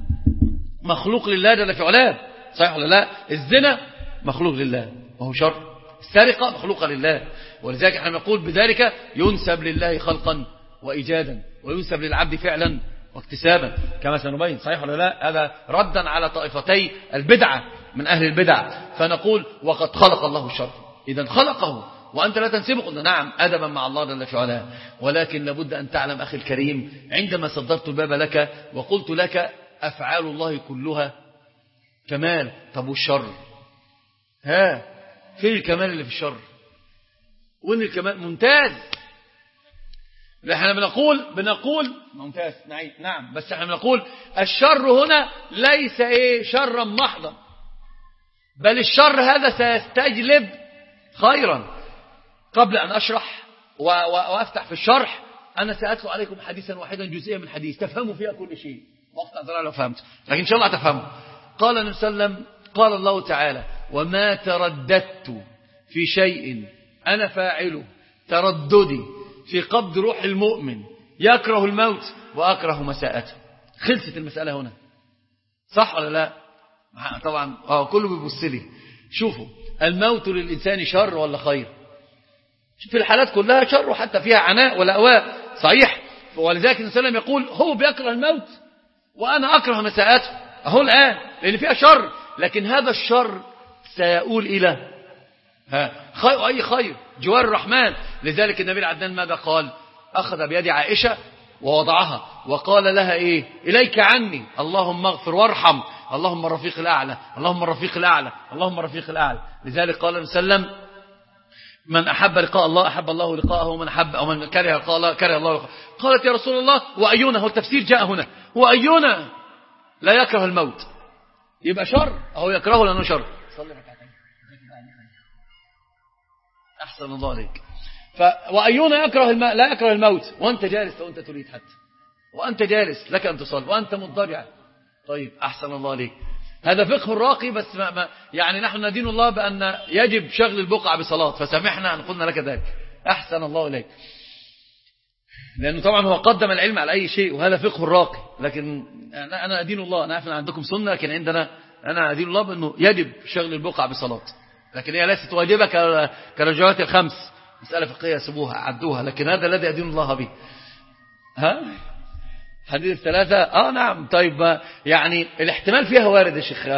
مخلوق لله جل في علاه، صحيح ولا لا؟ الزنا مخلوق لله وهو شر، السرقة مخلوقة لله، ولذلك احنا نقول بذلك ينسب لله خلقا وإيجادا، وينسب للعبد فعلا واكتسابا كما سنبين، صحيح ولا لا؟ هذا ردا على طائفتي البدعة من أهل البدع. فنقول وقد خلق الله الشر، إذا خلقه وأنت لا تنسبه. قلنا نعم أدبا مع الله جل في علاه، ولكن لابد أن تعلم أخي الكريم عندما صدرت الباب لك وقلت لك أفعال الله كلها كمال، طب والشر؟ ها فين الكمال اللي في الشر؟ وين الكمال؟ ممتاز. احنا بنقول بنقول ممتاز نعم نعم بس احنا بنقول الشر هنا ليس ايه شرا محضا، بل الشر هذا سيستجلب خيرا. قبل ان اشرح وافتح في الشرح انا سأتلو عليكم حديثا واحدا جزئيا من حديث تفهموا فيها كل شيء، وقت أدرى لو فهمت، لكن ان شاء الله تفهموا. قال النبي صلى الله عليه وسلم قال الله تعالى وما ترددت في شيء انا فاعله ترددي في قبض روح المؤمن يكره الموت وأكره مساءته. خلصت المسألة هنا، صح ولا لا؟ طبعا اه كله بيبص لي. شوفوا الموت للإنسان شر ولا خير؟ في الحالات كلها شر، وحتى فيها عناء ولأواء، صحيح. ولذلك النبي صلى الله عليه وسلم يقول هو بيكره الموت وأنا أكره مساءته أهو الآن، لأن فيها شر، لكن هذا الشر سيؤول إلى ها خير أي خير جوار الرحمن. لذلك النبي العدنان ماذا قال؟ أخذ بيد عائشة ووضعها وقال لها إيه؟ إليك عني، اللهم اغفر وارحم، اللهم الرفيق الأعلى، اللهم الرفيق الأعلى، اللهم الرفيق الأعلى. لذلك قال النبي صلى الله عليه وسلم من أحب لقاء الله أحب الله لقاءه، ومن أحب أو من كره لقاء الله كره الله لقاءه. قالت يا رسول الله وأينا، هو التفسير جاء هنا، وأينا لا يكره الموت؟ يبقى شر أو يكرهه لأنه شر. صلي ركعتين أحسن الله عليك. ف... وأينا يكره الم... لا يكره الموت وأنت جالس وأنت تريد حتى، وأنت جالس لك أن تصلي وأنت مضطجع. طيب أحسن الله عليك. هذا فقه الراقي، بس ما ما يعني نحن ندين الله بأن يجب شغل البقعة بصلاة، فسامحنا أن قلنا لك ذلك. أحسن الله إليك. لأنه طبعا هو قدم العلم على أي شيء، وهذا فقه الراقي. لكن أنا أنا أدين الله، أنا عارف أن عندكم سنة، لكن عندنا أنا أدين الله بأنه يجب شغل البقعة بصلاة، لكن هي ليست واجبة كرجوات الخمس، مسألة فقهية سبوها عدوها، لكن هذا الذي أدين الله به. ها حديث الثلاثة آه نعم. طيب يعني الاحتمال فيها وارد يا شيخ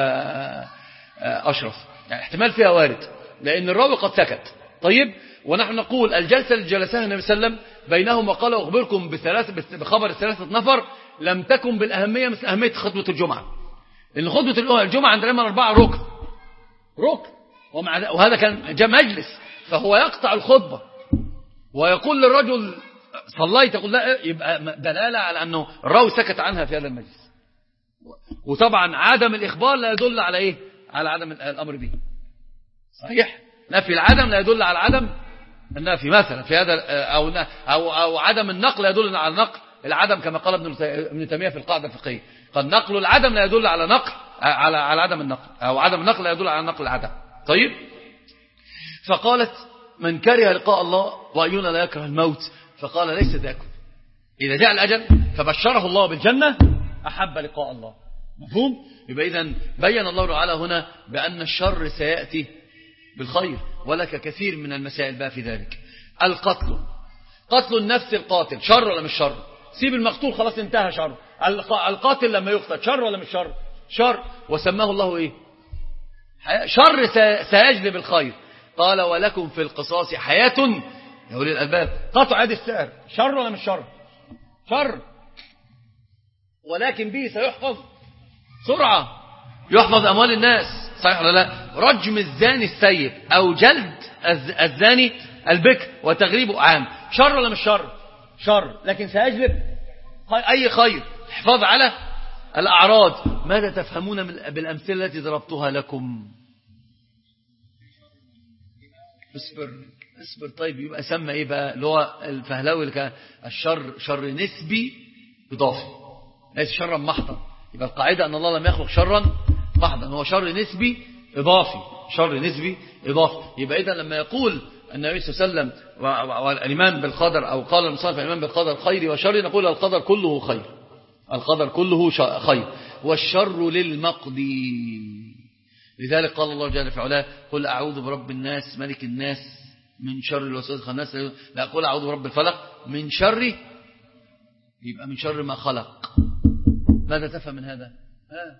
أشرف، يعني احتمال فيها وارد لأن الراوي قد سكت. طيب ونحن نقول الجلسة اللي جلسها النبي صلى الله عليه وسلم بينهم وقال أخبركم بثلاثة بخبر الثلاثة نفر لم تكن بالأهمية مثل أهمية خطبة الجمعة، لأن خطبة الجمعة عند الأئمة الأربعة ركن ركن ومع وهذا كان جاء مجلس، فهو يقطع الخطبة ويقول للرجل صليت، يقول لا، يبقى دلالة على أنه الراوي سكت عنها في هذا المجلس. وطبعا عدم الإخبار لا يدل على إيه؟ على عدم الأمر به. صحيح، نفي العدم لا يدل على عدم النفي مثلا في هذا، أو أو أو عدم النقل لا يدل على نقل العدم، كما قال ابن تيمية في القاعدة الفقهية، قد نقل العدم لا يدل على نقل على على عدم النقل، أو عدم النقل لا يدل على نقل العدم. طيب فقالت من كره لقاء الله وأينا لا يكره الموت، فقال ليس ذاك، إذا جاء الأجل فبشره الله بالجنة أحب لقاء الله. مفهوم؟ يبقى إذن بيّن الله تعالى هنا بأن الشر سيأتي بالخير، ولك كثير من المسائل بقى في ذلك. القتل، قتل النفس القاتل شر ولا مش شر؟ سيب المقتول خلاص انتهى شر. القاتل لما يقتل شر ولا مش شر؟ شر. وسماه الله إيه؟ شر سيجلب الخير. قال ولكم في القصاص حياة يا أولي الألباب. قطع يد السائر شر ولا مش شر؟ شر، ولكن به سيحفظ سرعة، يحفظ أموال الناس، صحيح ولا لا؟ رجم الزاني السيب أو جلد الزاني البكر وتغريبه عام، شر ولا مش شر؟ شر، لكن سيجلب أي خير، حفاظ على الأعراض. ماذا تفهمون بالأمثلة التي ضربتها لكم؟ اصبر اصبر. طيب يبقى سمى ايه بقى اللي هو الفهلاوي اللي كان الشر شر نسبي اضافي، ليس شرا محضا. يبقى القاعده ان الله لم يخلق شرا محضا، هو شر نسبي اضافي، شر نسبي اضافي. يبقى اذا لما يقول النبي صلى الله عليه وسلم والايمان بالقدر، او قال المصنف الايمان بالقدر خير وشر، نقول القدر كله خير، القدر كله خير، والشر للمقضي. لذلك قال الله جل في علاه قل أعوذ برب الناس ملك الناس من شر الوسواس الخناس، لا قل أعوذ برب الفلق من شر، يبقى من شر ما خلق. ماذا تفهم من هذا؟ ها؟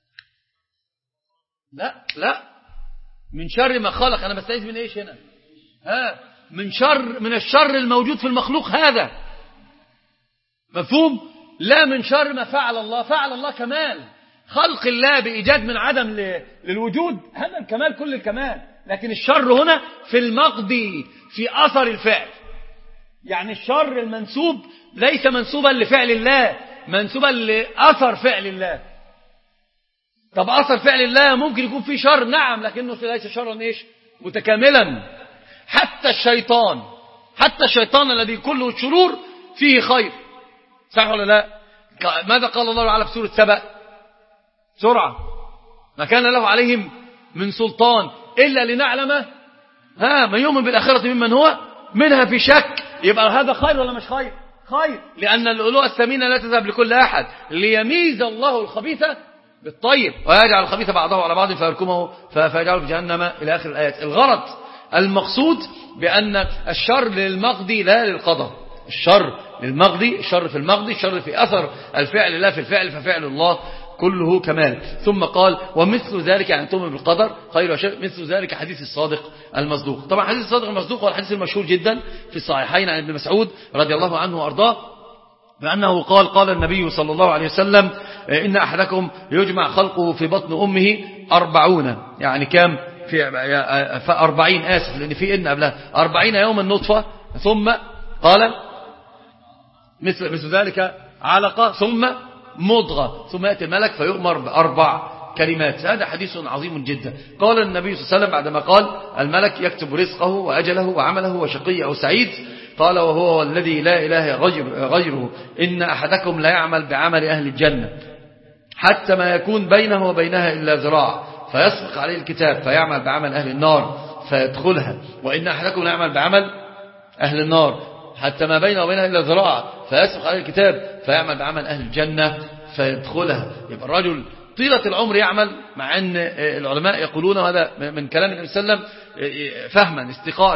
لا لا من شر ما خلق، أنا بستعيذ من إيش هنا؟ ها؟ من شر، من الشر الموجود في المخلوق هذا، مفهوم؟ لا من شر ما فعل الله، فعل الله كمال خلق الله بإيجاد من عدم للوجود، هذا الكمال كل الكمال. لكن الشر هنا في المقضي، في أثر الفعل، يعني الشر المنسوب ليس منسوبا لفعل الله، منسوبا لأثر فعل الله. طب أثر فعل الله ممكن يكون فيه شر، نعم، لكنه ليس شرا إيش متكاملا. حتى الشيطان، حتى الشيطان الذي كله شرور فيه خير، صح ولا لا؟ ماذا قال الله تعالى في سورة سبأ؟ سرعة ما كان له عليهم من سلطان إلا لنعلم ها من يؤمن بالآخرة ممن هو منها في شك. يبقى هذا خير ولا مش خير؟ خير، لأن الألوة الثمينة لا تذهب لكل أحد، ليميز الله الخبيث بالطيب ويجعل الخبيث بعضه على بعض فيركمه فيجعله في جهنم إلى آخر الآيات. الغرض المقصود بأن الشر للمقضي لا للقضاء، الشر للمقضي، الشر في المقضي، الشر في أثر الفعل لا في الفعل، ففعل الله كله كمال. ثم قال ومثل ذلك يعني تؤمن بالقدر خير وشر، مثل ذلك حديث الصادق المصدوق. طبعا حديث الصادق المصدوق هو الحديث المشهور جدا في الصحيحين عن ابن مسعود رضي الله عنه وأرضاه بأنه قال قال النبي صلى الله عليه وسلم إن أحدكم يجمع خلقه في بطن أمه أربعون، يعني كام في أربعين آسف لأن في إن قبلها أربعين يوما نطفة، ثم قال مثل, مثل ذلك علقة، ثم مضغة، ثم يأتي الملك فيؤمر بأربع كلمات. هذا حديث عظيم جدا. قال النبي صلى الله عليه وسلم بعدما قال الملك يكتب رزقه وأجله وعمله وشقي أو سعيد، قال وهو الذي لا إله غيره إن أحدكم لا يعمل بعمل أهل الجنة حتى ما يكون بينه وبينها إلا ذراع فيسبق عليه الكتاب فيعمل بعمل أهل النار فيدخلها، وإن أحدكم لا يعمل بعمل أهل النار حتى ما بينه وبينها إلا ذراع فيسبق عليه الكتاب فيعمل بعمل أهل الجنة فيدخلها. يبقى الرجل طيلة العمر يعمل، مع أن العلماء يقولون هذا من كلام النبي صلى الله عليه وسلم فهما استقاء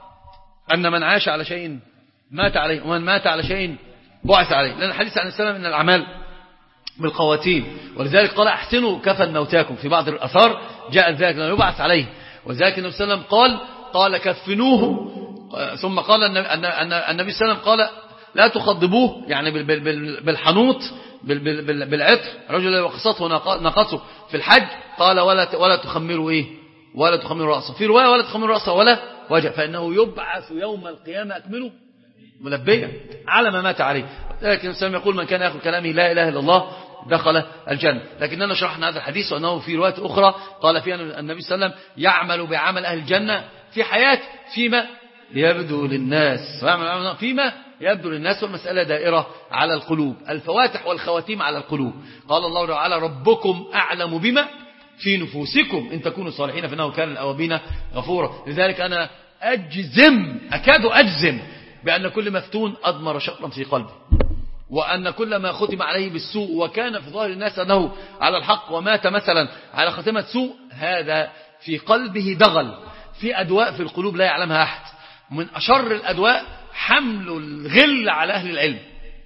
أن من عاش على شيء مات عليه ومن مات على شيء بعث عليه، لأن الحديث عن السلام من الأعمال بالقواتيم، ولذلك قال أحسنوا كفن موتاكم. في بعض الأثار جاء ذلك لأنه يبعث عليه، وذلك النبي صلى الله عليه وسلم قال قال كفنوه، ثم قال أن النبي صلى الله عليه وسلم قال لا تخضبوه يعني بالحنوط بالعطر، رجل وقصته نقصه في الحج قال ولا ولا تخمروا إيه ولا تخمروا رأسه، في رواية ولا تخمروا رأسه ولا وجه، فإنه يبعث يوم القيامة أكمله ملبيا على ما مات عليه. لكن الإسلام يقول من كان يأخذ كلامه لا إله إلا الله دخل الجنة. لكننا شرحنا هذا الحديث وأنه في رواية أخرى قال فيها النبي صلى الله عليه وسلم يعمل بعمل أهل الجنة في حياة فيما يبدو للناس، فيما يبدو للناس، والمسألة دائرة على القلوب، الفواتح والخواتيم على القلوب. قال الله تعالى ربكم أعلم بما في نفوسكم إن تكونوا صالحين فإنه كان الأوابين غفورا. لذلك أنا أجزم أكاد أجزم بأن كل مفتون أضمر شقا في قلبه، وأن كل ما ختم عليه بالسوء وكان في ظاهر الناس أنه على الحق ومات مثلا على ختمة سوء، هذا في قلبه دغل. في أدواء في القلوب لا يعلمها أحد، من أشر الأدواء حمل الغل على أهل العلم.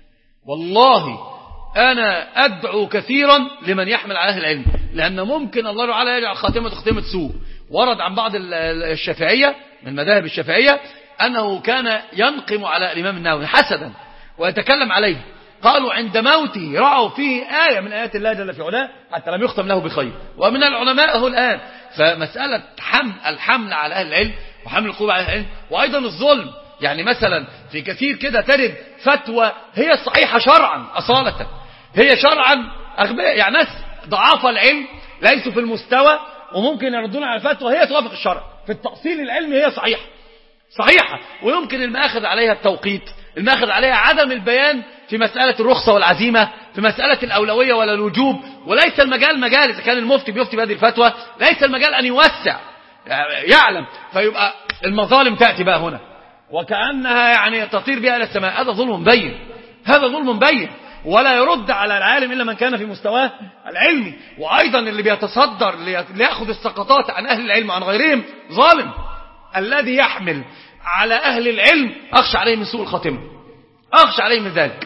والله أنا أدعو كثيرا لمن يحمل على أهل العلم، لأن ممكن الله تعالى يجعل خاتمة ختمة سوء. ورد عن بعض الشافعية من مذاهب الشافعية أنه كان ينقم على الإمام النووي حسدا ويتكلم عليه، قالوا عند موته رأوا فيه آية من آيات الله جل في علاه حتى لم يختم له بخير، ومن العلماء هو الآن. فمسألة حمل الحمل على أهل العلم وحمل القلوب على أهل العلم، وأيضا الظلم. يعني مثلا في كثير كده ترد فتوى هي صحيحة شرعا أصالة، هي شرعا أغبياء، يعني ناس ضعاف العلم ليسوا في المستوى وممكن يردون على الفتوى هي توافق الشرع في التأصيل العلمي، هي صحيحة صحيحة ويمكن المأخذ عليها التوقيت، المأخذ عليها عدم البيان في مسألة الرخصة والعزيمة، في مسألة الأولوية ولا الوجوب. وليس المجال مجال إذا كان المفتي بيفتي بهذه الفتوى ليس المجال أن يوسع يعلم، فيبقى المظالم تأتي بقى هنا وكأنها يعني تطير بها إلى السماء. هذا ظلم مبين، هذا ظلم مبين، ولا يرد على العالم إلا من كان في مستواه العلمي. وأيضا اللي بيتصدر ليأخذ السقطات عن أهل العلم وعن غيرهم ظالم. الذي يحمل على أهل العلم أخشى عليه من سوء الخاتمة، أخشى عليه من ذلك.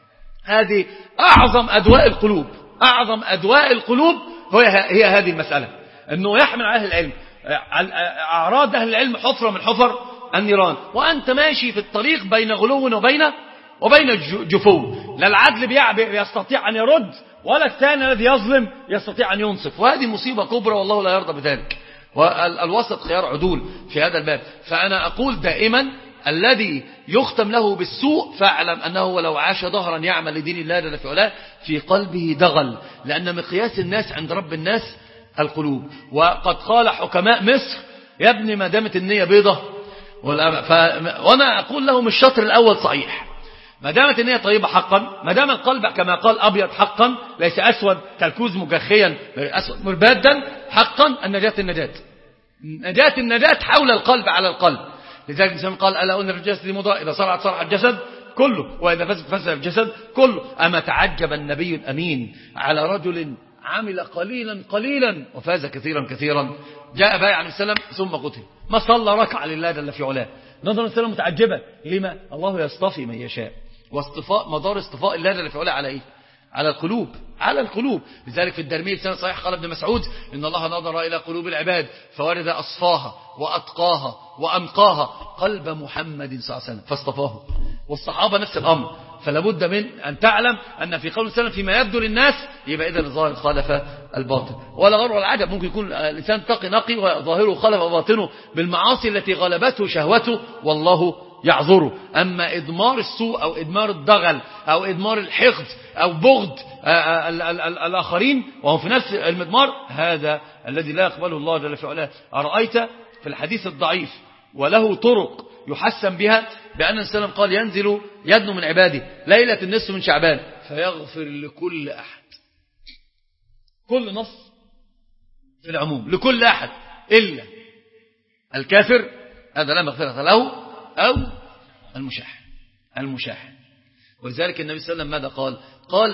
هذه أعظم أدواء القلوب، أعظم أدواء القلوب هي, هي هذه المسألة، أنه يحمل على أهل العلم. أعراض أهل العلم حفرة من حفر النيران، وأنت ماشي في الطريق بين غلو وبين وبين جفو. لا العدل يستطيع أن يرد ولا الثاني الذي يظلم يستطيع أن ينصف، وهذه مصيبة كبرى والله لا يرضى بذلك. والوسط خيار عدول في هذا الباب. فأنا أقول دائما الذي يختم له بالسوء فاعلم أنه ولو عاش ظهرا يعمل لدين الله جل في علاه في قلبه دغل، لأن مقياس الناس عند رب الناس القلوب. وقد قال حكماء مصر يا ابني ما دامت النية بيضة، وأنا أقول لهم الشطر الأول صحيح، ما دامت النية طيبة حقا، ما دام القلب كما قال أبيض حقا ليس أسود كالكوز مجخيا أسود مربادا حقا، النجاة النجاة نجاة النجاة حول القلب على القلب. لذلك الإنسان قال ألا أن الجسد مضغة إذا صرعت صرع الجسد كله وإذا فسد فسد الجسد كله. أما تعجب النبي الأمين على رجل عمل قليلا قليلا وفاز كثيرا كثيرا، جاء بايع عليه السلام ثم قتل، ما صلى ركعة لله جل في علاه. نظر السلام متعجبا، لما؟ الله يصطفي من يشاء، واصطفاء مدار اصطفاء الله جل في علاه على ايه؟ على القلوب على القلوب. لذلك في الدرمي سنة صحيح قال ابن مسعود إن الله نظر إلى قلوب العباد فورد أصفاها وأتقاها وأنقاها قلب محمد صلى الله عليه وسلم فاصطفاه. والصحابة نفس الأمر. فلا بد من أن تعلم أن في قول السلام فيما يبدو للناس يبقى إذن الظاهر خالف الباطن. ولا غير ولا عجب، ممكن يكون الإنسان تقي نقي وظاهره خالف باطنه بالمعاصي التي غلبته شهوته والله يعذره. أما إدمار السوء أو إدمار الضغل أو إدمار الحقد أو بغض الآخرين وهم في نفس المدمار، هذا الذي لا يقبله الله جل في علاه. أرأيت في الحديث الضعيف وله طرق يحسن بها بأن السلام قال ينزل يدنو من عباده ليلة النصف من شعبان فيغفر لكل أحد. كل نص في العموم لكل أحد إلا الكافر، هذا لا مغفرة له، أو المشاحن المشاحن ولذلك النبي صلى الله عليه وسلم ماذا قال؟ قال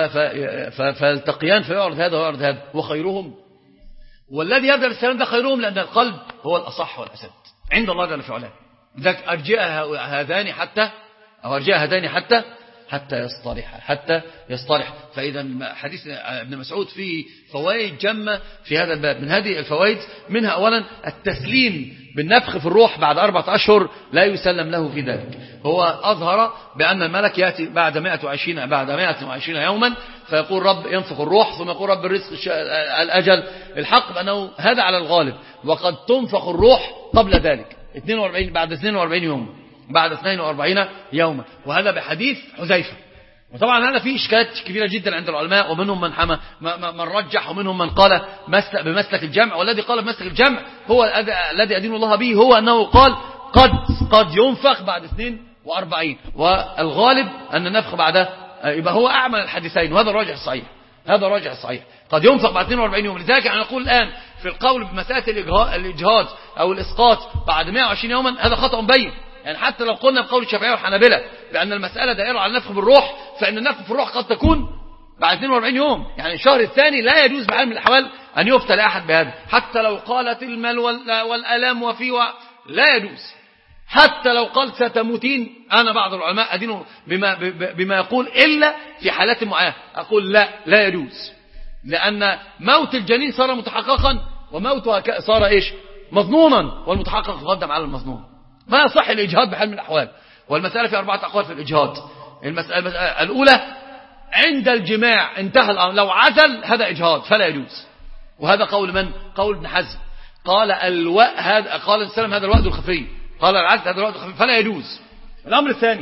فالتقيان فيعرض هذا ويعرض هذا وخيرهم، والذي يبدأ بالسلام ده خيرهم لأن القلب هو الأصح والأسد عند الله جل في علاه. ذاك أرجاء هذان حتى أو أرجاء هذان حتى حتى يصطلح حتى يصطلح. فإذا حديث ابن مسعود فيه فوائد جمة في هذا الباب. من هذه الفوائد منها أولا التسليم بالنفخ في الروح بعد أربعة أشهر لا يسلم له في ذلك. هو أظهر بأن الملك يأتي بعد مائة وعشرين بعد مائة وعشرين يوما فيقول رب ينفخ الروح ثم يقول رب الرزق الأجل الحق، بأنه هذا على الغالب. وقد تنفخ الروح قبل ذلك اثنين وأربعين بعد اثنين وأربعين يوم بعد اثنين وأربعين يوما، وهذا بحديث حذيفة. وطبعا هذا فيه إشكالات كبيرة جدا عند العلماء، ومنهم من حمى من رجح ومنهم من قال مسلك بمسلك الجمع، والذي قال بمسلك الجمع هو الذي أدين الله به هو أنه قال قد قد ينفخ بعد اثنين وأربعين، والغالب أن النفخ بعده يبقى هو أعمل الحديثين، وهذا الراجح الصحيح. هذا الراجح الصحيح قد ينفخ بعد اثنين وأربعين يوم. لذلك أنا أقول الآن في القول بمسألة الإجهاض أو الإسقاط بعد مائة وعشرين يوما هذا خطأ مبين. يعني حتى لو قلنا بقول الشافعية والحنابلة بأن المسألة دائرة على النفخ بالروح، فإن النفخ في الروح قد تكون بعد اثنين وأربعين يوم. يعني الشهر الثاني لا يجوز بحال من الأحوال أن يفتى لأحد بهذا، حتى لو قالت المال والألام وفي و... لا يجوز. حتى لو قال ستموتين، أنا بعض العلماء أدينه بما, بما يقول إلا في حالات معينة، أقول لا لا يجوز، لأن موت الجنين صار متحققا وموتها صار إيش مظنونا، والمتحقق يقدم على المظنون. ما يصح الإجهاض بحال من الأحوال. والمسألة في أربعة أقوال في الإجهاض. المسألة, المسألة الأولى عند الجماع انتهى الأمر، لو عزل هذا إجهاض فلا يجوز. وهذا قول من؟ قول ابن حزم. قال الوأ هذا قال السلام هذا الوأد الخفي، قال العزل هذا الوأد الخفي فلا يجوز. الأمر الثاني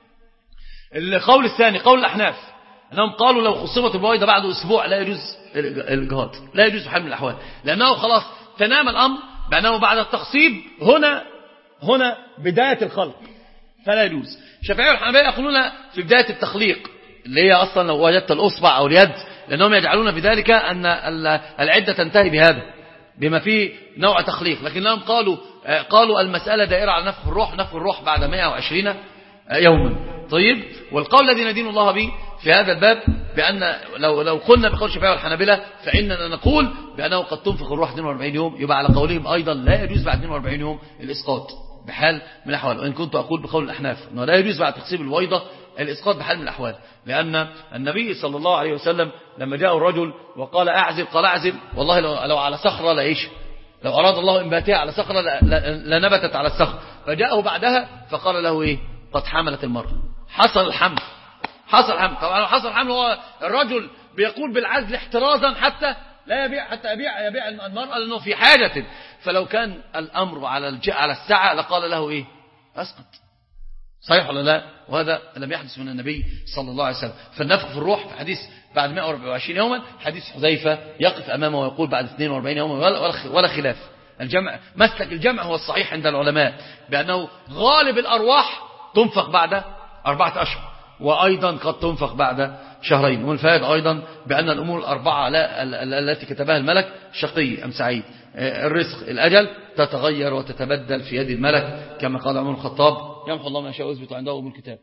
القول الثاني قول الأحناف أنهم قالوا لو خصمت البويضة بعد أسبوع لا يجوز الإجهاض، لا يجوز بحال من الأحوال، لأنه خلاص تنام الأمر بأنه بعد التخصيب هنا هنا بداية الخلق فلا يجوز. الشافعية والحنابلة يقولون في بداية التخليق اللي هي أصلا لو وجدت الأصبع أو اليد، لأنهم يجعلون في ذلك أن العدة تنتهي بهذا بما فيه نوع تخليق. لكنهم قالوا قالوا المسألة دائرة على نفخ الروح، نفخ الروح بعد مائة وعشرين يوما. طيب، والقول الذي ندين الله به في هذا الباب بأن لو لو قلنا بقول الشافعية والحنابلة فإننا نقول بأنه قد تنفخ الروح اثنين وأربعين يوم، يبقى على قولهم أيضا لا يجوز بعد اثنين وأربعين يوم الإسقاط بحال من الأحوال. وإن كنت أقول بقول الأحناف أنه لا يجوز بعد تقسيم البويضة الإسقاط بحال من الأحوال، لأن النبي صلى الله عليه وسلم لما جاء الرجل وقال أعزل، قال أعزل والله لو, لو على صخرة لإيش، لو أراد الله إنباتها على صخرة لنبتت على الصخرة. فجاءه بعدها فقال له إيه؟ قد حملت المرأة، حصل الحمل حصل الحمل. طبعا حصل الحمل هو الرجل بيقول بالعزل احترازا حتى لا يبيع حتى يبيع يبيع المرأة لأنه في حاجة. فلو كان الأمر على على الساعة لقال له إيه؟ أسقط. صحيح ولا لا؟ وهذا لم يحدث من النبي صلى الله عليه وسلم. فالنفخ في الروح في حديث بعد مائة وأربعة وعشرين يوما، حديث حذيفة يقف أمامه ويقول بعد اثنين وأربعين يوما ولا خلاف. الجمع مسلك الجمع هو الصحيح عند العلماء بأنه غالب الأرواح تنفخ بعد أربعة أشهر، وأيضا قد تنفخ بعد شهرين. والفائد أيضا بأن الأمور الأربعة التي كتبها الملك شقي أم سعيد، الرزق الأجل تتغير وتتبدل في يد الملك كما قال عمر الخطاب يمحو الله ما يشاء ويثبت عنده أم الكتاب.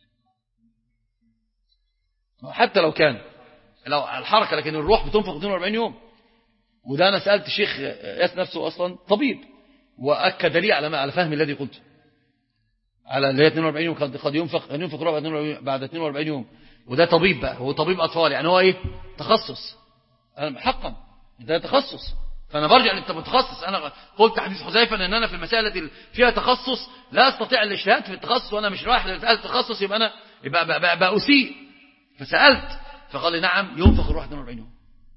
حتى لو كان لو الحركة لكن الروح بتنفخ اثنين وأربعين يوم. وده أنا سألت الشيخ ياس نفسه أصلا طبيب وأكد لي على ما على فهمي الذي قلته. على اللي هي اثنين وأربعين يوم، قد قد ينفق قد ينفق ربع بعد اثنين وأربعين يوم. وده طبيب بقى، هو طبيب أطفال، يعني هو إيه تخصص حقا، ده تخصص. فأنا برجع للمتخصص. أنا قلت حديث حذيفة أن أنا في المسائل التي فيها تخصص لا أستطيع الاجتهاد في التخصص وأنا مش رايح للتخصص، يبقى أنا يبقى بقى بقى بقى أسيء. فسألت فقال لي نعم ينفق الروح اثنين وأربعين يوم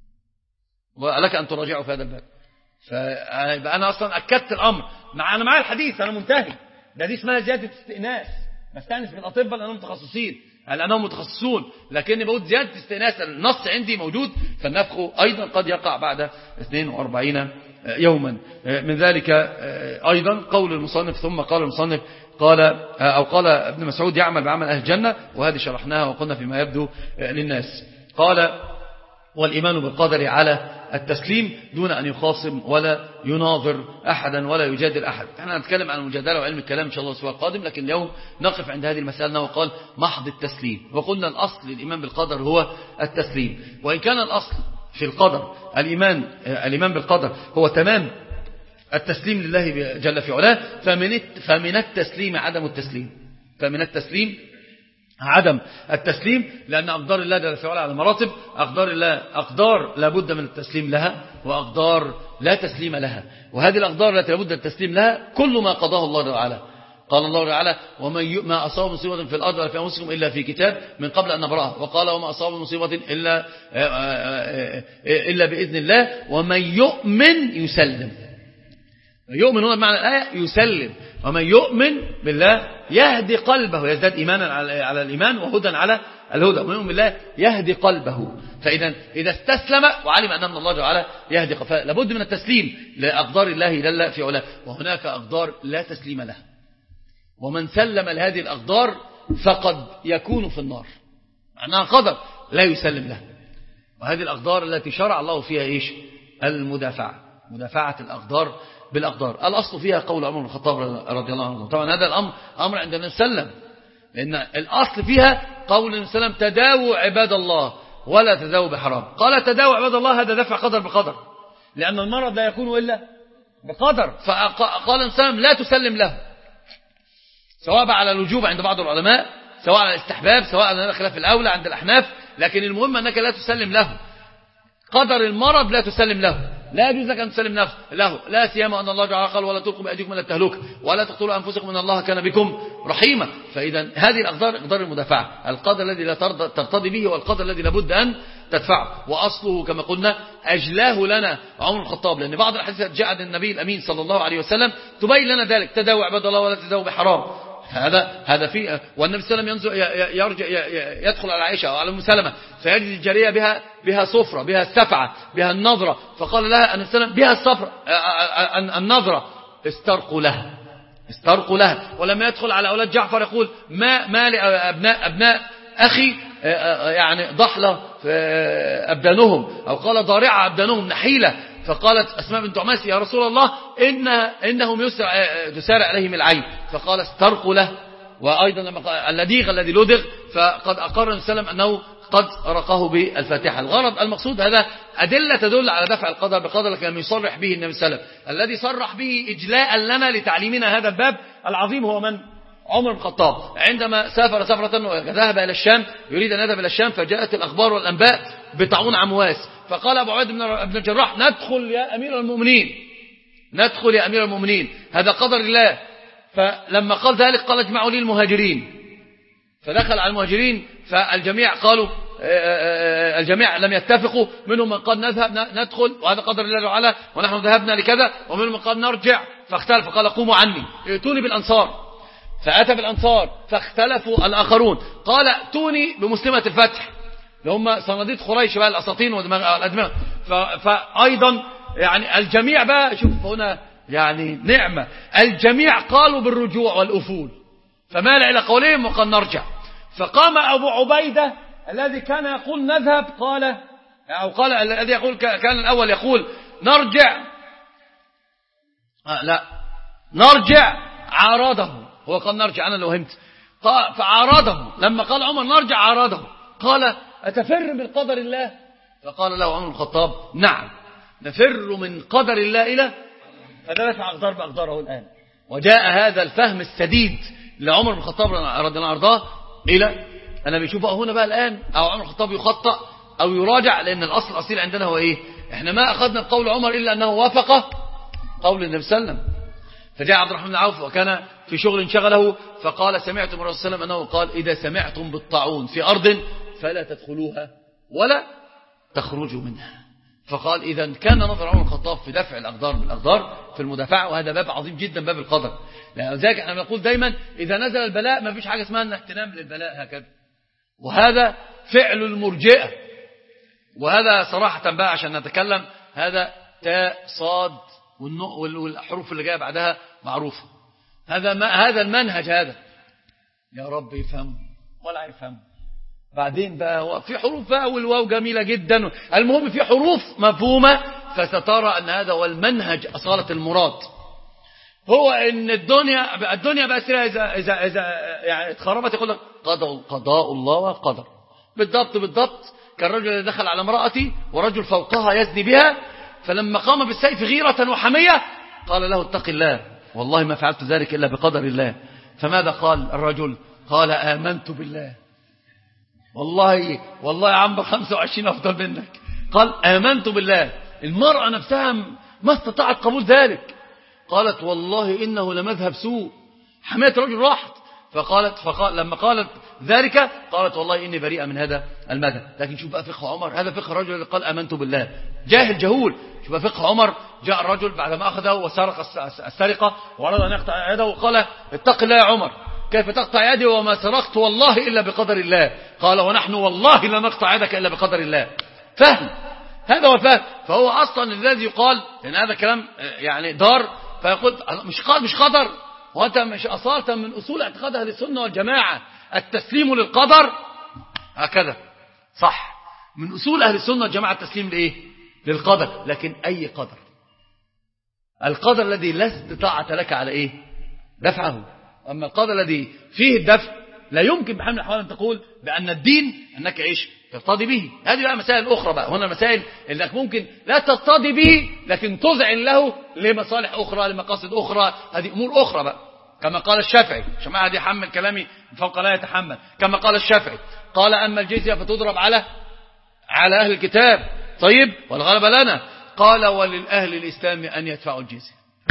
ولك أن تراجعه في هذا الباب. فأنا أنا أصلا أكدت الأمر مع أنا معايا الحديث، أنا منتهي. ده دي اسمها زيادة استئناس، بستأنس بالأطباء لأنهم متخصصين لأنهم متخصصون، لكني بقول زيادة استئناس. النص عندي موجود، فالنفخ أيضا قد يقع بعد اثنين وأربعين يوما. من ذلك أيضا قول المصنف ثم قال المصنف قال أو قال ابن مسعود يعمل بعمل أهل الجنة، وهذه شرحناها وقلنا فيما يبدو للناس. قال والإيمان بالقدر على التسليم دون أن يخاصم ولا يناظر أحدا ولا يجادل أحد. احنا نتكلم عن المجادلة وعلم الكلام إن شاء الله الأسبوع القادم، لكن اليوم نقف عند هذه المسألة. وقال محض التسليم، وقلنا الأصل الإيمان بالقدر هو التسليم. وإن كان الأصل في القدر الإيمان الإيمان بالقدر هو تمام التسليم لله جل في علاه، فمن فمن التسليم عدم التسليم فمن التسليم عدم التسليم لأن أقدار الله جل في علاه على المراتب. أقدار الله أقدار لابد من التسليم لها، وأقدار لا تسليم لها. وهذه الأقدار التي لابد من التسليم لها كل ما قضاه الله تعالى. قال الله تعالى ومن ما أصاب مصيبة في الأرض ولا في أنفسكم إلا في كتاب من قبل أن نبرأها. وقال وما أصاب مصيبة إلا إلا بإذن الله ومن يؤمن يسلم. يؤمن هنا بمعنى الآية يسلم. ومن يؤمن بالله يهدي قلبه، يزداد إيمانا على الإيمان وهدى على الهدى. ومن يؤمن بالله يهدي قلبه. فإذا إذا استسلم وعلم أن الله تعالى يهدي قلبه، لابد من التسليم لأقدار الله جل في علاه. وهناك أقدار لا تسليم لها، ومن سلم لهذه الأقدار فقد يكون في النار، معناها قدر لا يسلم له. وهذه الأقدار التي شرع الله فيها إيش؟ المدافعة، مدافعة الأقدار بالأقدار. الأصل فيها قول عمر بن الخطاب رضي الله عنه. طبعا هذا الأمر أمر عند النبي صلى الله عليه وسلم، لأن الأصل فيها قول النبي صلى الله عليه وسلم تداووا عباد الله ولا تداووا بحرام. قال تداووا عباد الله، هذا دفع قدر بقدر، لأن المرض لا يكون إلا بقدر. فقال النبي صلى الله عليه وسلم لا تسلم له، سواء على الوجوب عند بعض العلماء، سواء على الاستحباب، سواء على خلاف الأولى عند الأحناف، لكن المهم أنك لا تسلم له. قدر المرض لا تسلم له، لا يجوز لك أن تسلم نفسه له، لا سيما أن الله تعالى قال ولا تلقوا بأيديكم إلى التهلكة ولا تقتلوا أنفسكم إن الله كان بكم رحيما. فإذا هذه الأقدار أقدار المدافعة، القدر الذي لا ترتضي به والقدر الذي لابد أن تدفعه. وأصله كما قلنا أجلاه لنا عمر الخطاب، لأن بعض الحديثات جاء عن النبي الأمين صلى الله عليه وسلم تبين لنا ذلك، تداووا عباد الله ولا تداووا بحرام. هذا هذا في والنبي صلى الله عليه وسلم يرجع يدخل على عائشة وعلى أم سلمة فيجد الجارية بها بها صفرة، بها السفعة، بها النظرة، فقال لها النبي صلى الله عليه وسلم بها الصفرة النظرة استرقوا لها استرقوا لها. ولما يدخل على أولاد جعفر يقول ما ما لأبناء أبناء أخي يعني ضحلة أبدانهم، أو قال ضارعة أبدانهم نحيلة. فقالت أسماء بنت عميس يا رسول الله إن إنهم يسرع تسارع عليهم العين، فقال استرقوا له. وأيضا لما قال اللديغ الذي لدغ فقد أقر النبي صلى الله عليه وسلم أنه قد رقاه بالفاتحة. الغرض المقصود هذا أدلة تدل على دفع القدر بقدر كما يصرح به النبي صلى الله عليه وسلم. الذي صرح به إجلاء لنا لتعليمنا هذا الباب العظيم هو من؟ عمر بن الخطاب. عندما سافر سفرة وذهب إلى الشام يريد أن يذهب إلى الشام، فجاءت الأخبار والأنباء بطاعون عمواس، فقال أبو عبيد بن الجراح ندخل يا أمير المؤمنين ندخل يا أمير المؤمنين هذا قدر الله. فلما قال ذلك قال اجمعوا لي المهاجرين، فدخل على المهاجرين فالجميع قالوا الجميع لم يتفقوا، منهم من قال نذهب ندخل وهذا قدر الله تعالى ونحن ذهبنا لكذا، ومنهم من قال نرجع فاختلف، قال قوموا عني ائتوني بالأنصار، فأتى بالأنصار فاختلفوا الآخرون، قال ائتوني بمسلمة الفتح اللي هم صناديد قريش بقى الأساطين والأدماء. فأيضا يعني الجميع بقى شوف هنا يعني نعمة، الجميع قالوا بالرجوع والأفول، فمال إلى قولهم وقال نرجع. فقام أبو عبيدة الذي كان يقول نذهب قال أو قال الذي يقول كان الأول يقول نرجع آه لا نرجع عارضه، هو قال نرجع أنا لو همت، فعارضه لما قال عمر نرجع عارضه، قال أتفر من قدر الله؟ فقال له عمر الخطاب نعم نفر من قدر الله إلى فدفع أقدار بأقداره الآن. وجاء هذا الفهم السديد لعمر بن الخطاب رضي الله عنه إلى أنا بيشوفه هنا بقى الآن، أو عمر الخطاب يخطأ أو يراجع، لأن الأصل الأصيل عندنا هو إيه؟ إحنا ما أخذنا بقول عمر إلا أنه وافق قول النبي صلى الله عليه وسلم. فجاء عبد الرحمن بن عوف وكان في شغل شغله فقال سمعت من الرسول صلى الله عليه وسلم أنه قال إذا سمعتم بالطاعون في أرض فلا تدخلوها ولا تخرجوا منها. فقال إذا كان نظر عمر الخطاب في دفع الأقدار بالأقدار في المدافعة، وهذا باب عظيم جدا، باب القدر. لذلك احنا بنقول دايما إذا نزل البلاء ما فيش حاجة اسمها أنك تنام للبلاء هكذا، وهذا فعل المرجئة. وهذا صراحة بقى عشان نتكلم، هذا تاء صاد والحروف اللي جايه بعدها معروفة. هذا ما هذا المنهج هذا يا رب يفهم ولا يفهم. بعدين بقى في حروف بقى والواو جميلة جدا، المهم في حروف مفهومة، فسترى أن هذا هو المنهج أصالة المراد، هو أن الدنيا الدنيا بقى إذا إذا إذا يعني اتخربت يقول لك قضاء قضاء الله وقدر. بالضبط بالضبط كالرجل الذي دخل على امرأتي ورجل فوقها يزني بها، فلما قام بالسيف غيرة وحمية قال له اتق الله والله ما فعلت ذلك إلا بقدر الله. فماذا قال الرجل؟ قال آمنت بالله. والله والله يا عم خمسة وعشرين أفضل منك. قال آمنت بالله. المرأة نفسها ما استطاعت قبول ذلك، قالت والله إنه لمذهب سوء. حماية الرجل راحت، فقالت فقال لما قالت ذلك قالت والله إني بريئة من هذا المذهب. لكن شوف بقى فقه عمر، هذا فقه الرجل اللي قال آمنت بالله، جاهل جهول. شوف بقى فقه عمر، جاء الرجل بعدما أخذه وسرق السرقة وأراد أن يقطع يده وقال اتق الله يا عمر، كيف تقطع يدي وما سرقت والله إلا بقدر الله؟ قال ونحن والله لا نقطع يدك إلا بقدر الله. فهم، هذا هو فهم. فهو أصلا الذي يقال إن هذا كلام يعني دار، فيقول مش قال مش قدر، وأنت مش أصالة من أصول اعتقاد أهل السنة والجماعة التسليم للقدر هكذا صح، من أصول أهل السنة والجماعة التسليم لإيه؟ للقدر. لكن أي قدر؟ القدر الذي لا استطاعة لك على إيه؟ دفعه. أما القدر الذي فيه الدفع لا يمكن بحال من الأحوال أن تقول بأن الدين أنك إيش ترتضي به. هذه بقى مسائل أخرى بقى، هنا مسائل أنك ممكن لا ترتضي به لكن تذعن له لمصالح أخرى لمقاصد أخرى، هذه أمور أخرى بقى. كما قال الشافعي، عشان ما حد يحمل كلامي فوق لا يتحمل، كما قال الشافعي قال أما الجزية فتضرب على على أهل الكتاب طيب والغلبة لنا، قال وللأهل الإسلام أن يدفعوا الجزية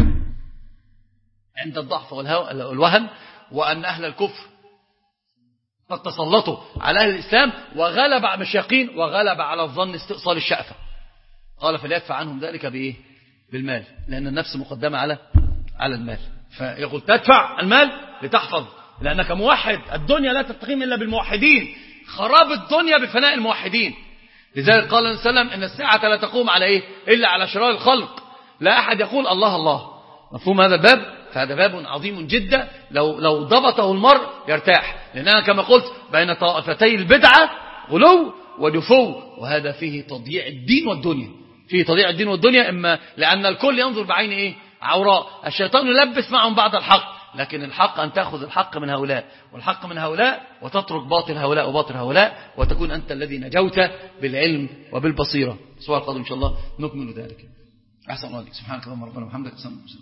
عند الضعف والوهن، وأن أهل الكفر قد تسلطوا على أهل الإسلام وغلب على المشاقين وغلب على الظن استئصال الشأفة. قال فليدفع عنهم ذلك بإيه؟ بالمال، لأن النفس مقدمة على على المال. فيقول تدفع المال لتحفظ، لأنك موحد، الدنيا لا تستقيم إلا بالموحدين، خراب الدنيا بفناء الموحدين. لذلك قال النبي صلى الله عليه وسلم إن الساعة لا تقوم على إيه؟ إلا على شرار الخلق، لا أحد يقول الله الله. مفهوم هذا الباب؟ فهذا باب عظيم جدا، لو لو ضبطه المرء يرتاح، لأننا كما قلت بين طائفتي البدعة غلو ودفو، وهذا فيه تضييع الدين والدنيا، فيه تضييع الدين والدنيا. إما لأن الكل ينظر بعين إيه؟ عوراء، الشيطان يلبس معهم بعض الحق، لكن الحق أن تأخذ الحق من هؤلاء والحق من هؤلاء وتترك باطل هؤلاء وباطل هؤلاء، وتكون أنت الذي نجوت بالعلم وبالبصيرة. سؤال القادم إن شاء الله نكمل ذلك. أحسن الله عليك. سبحانك اللهم ربنا وبحمدك.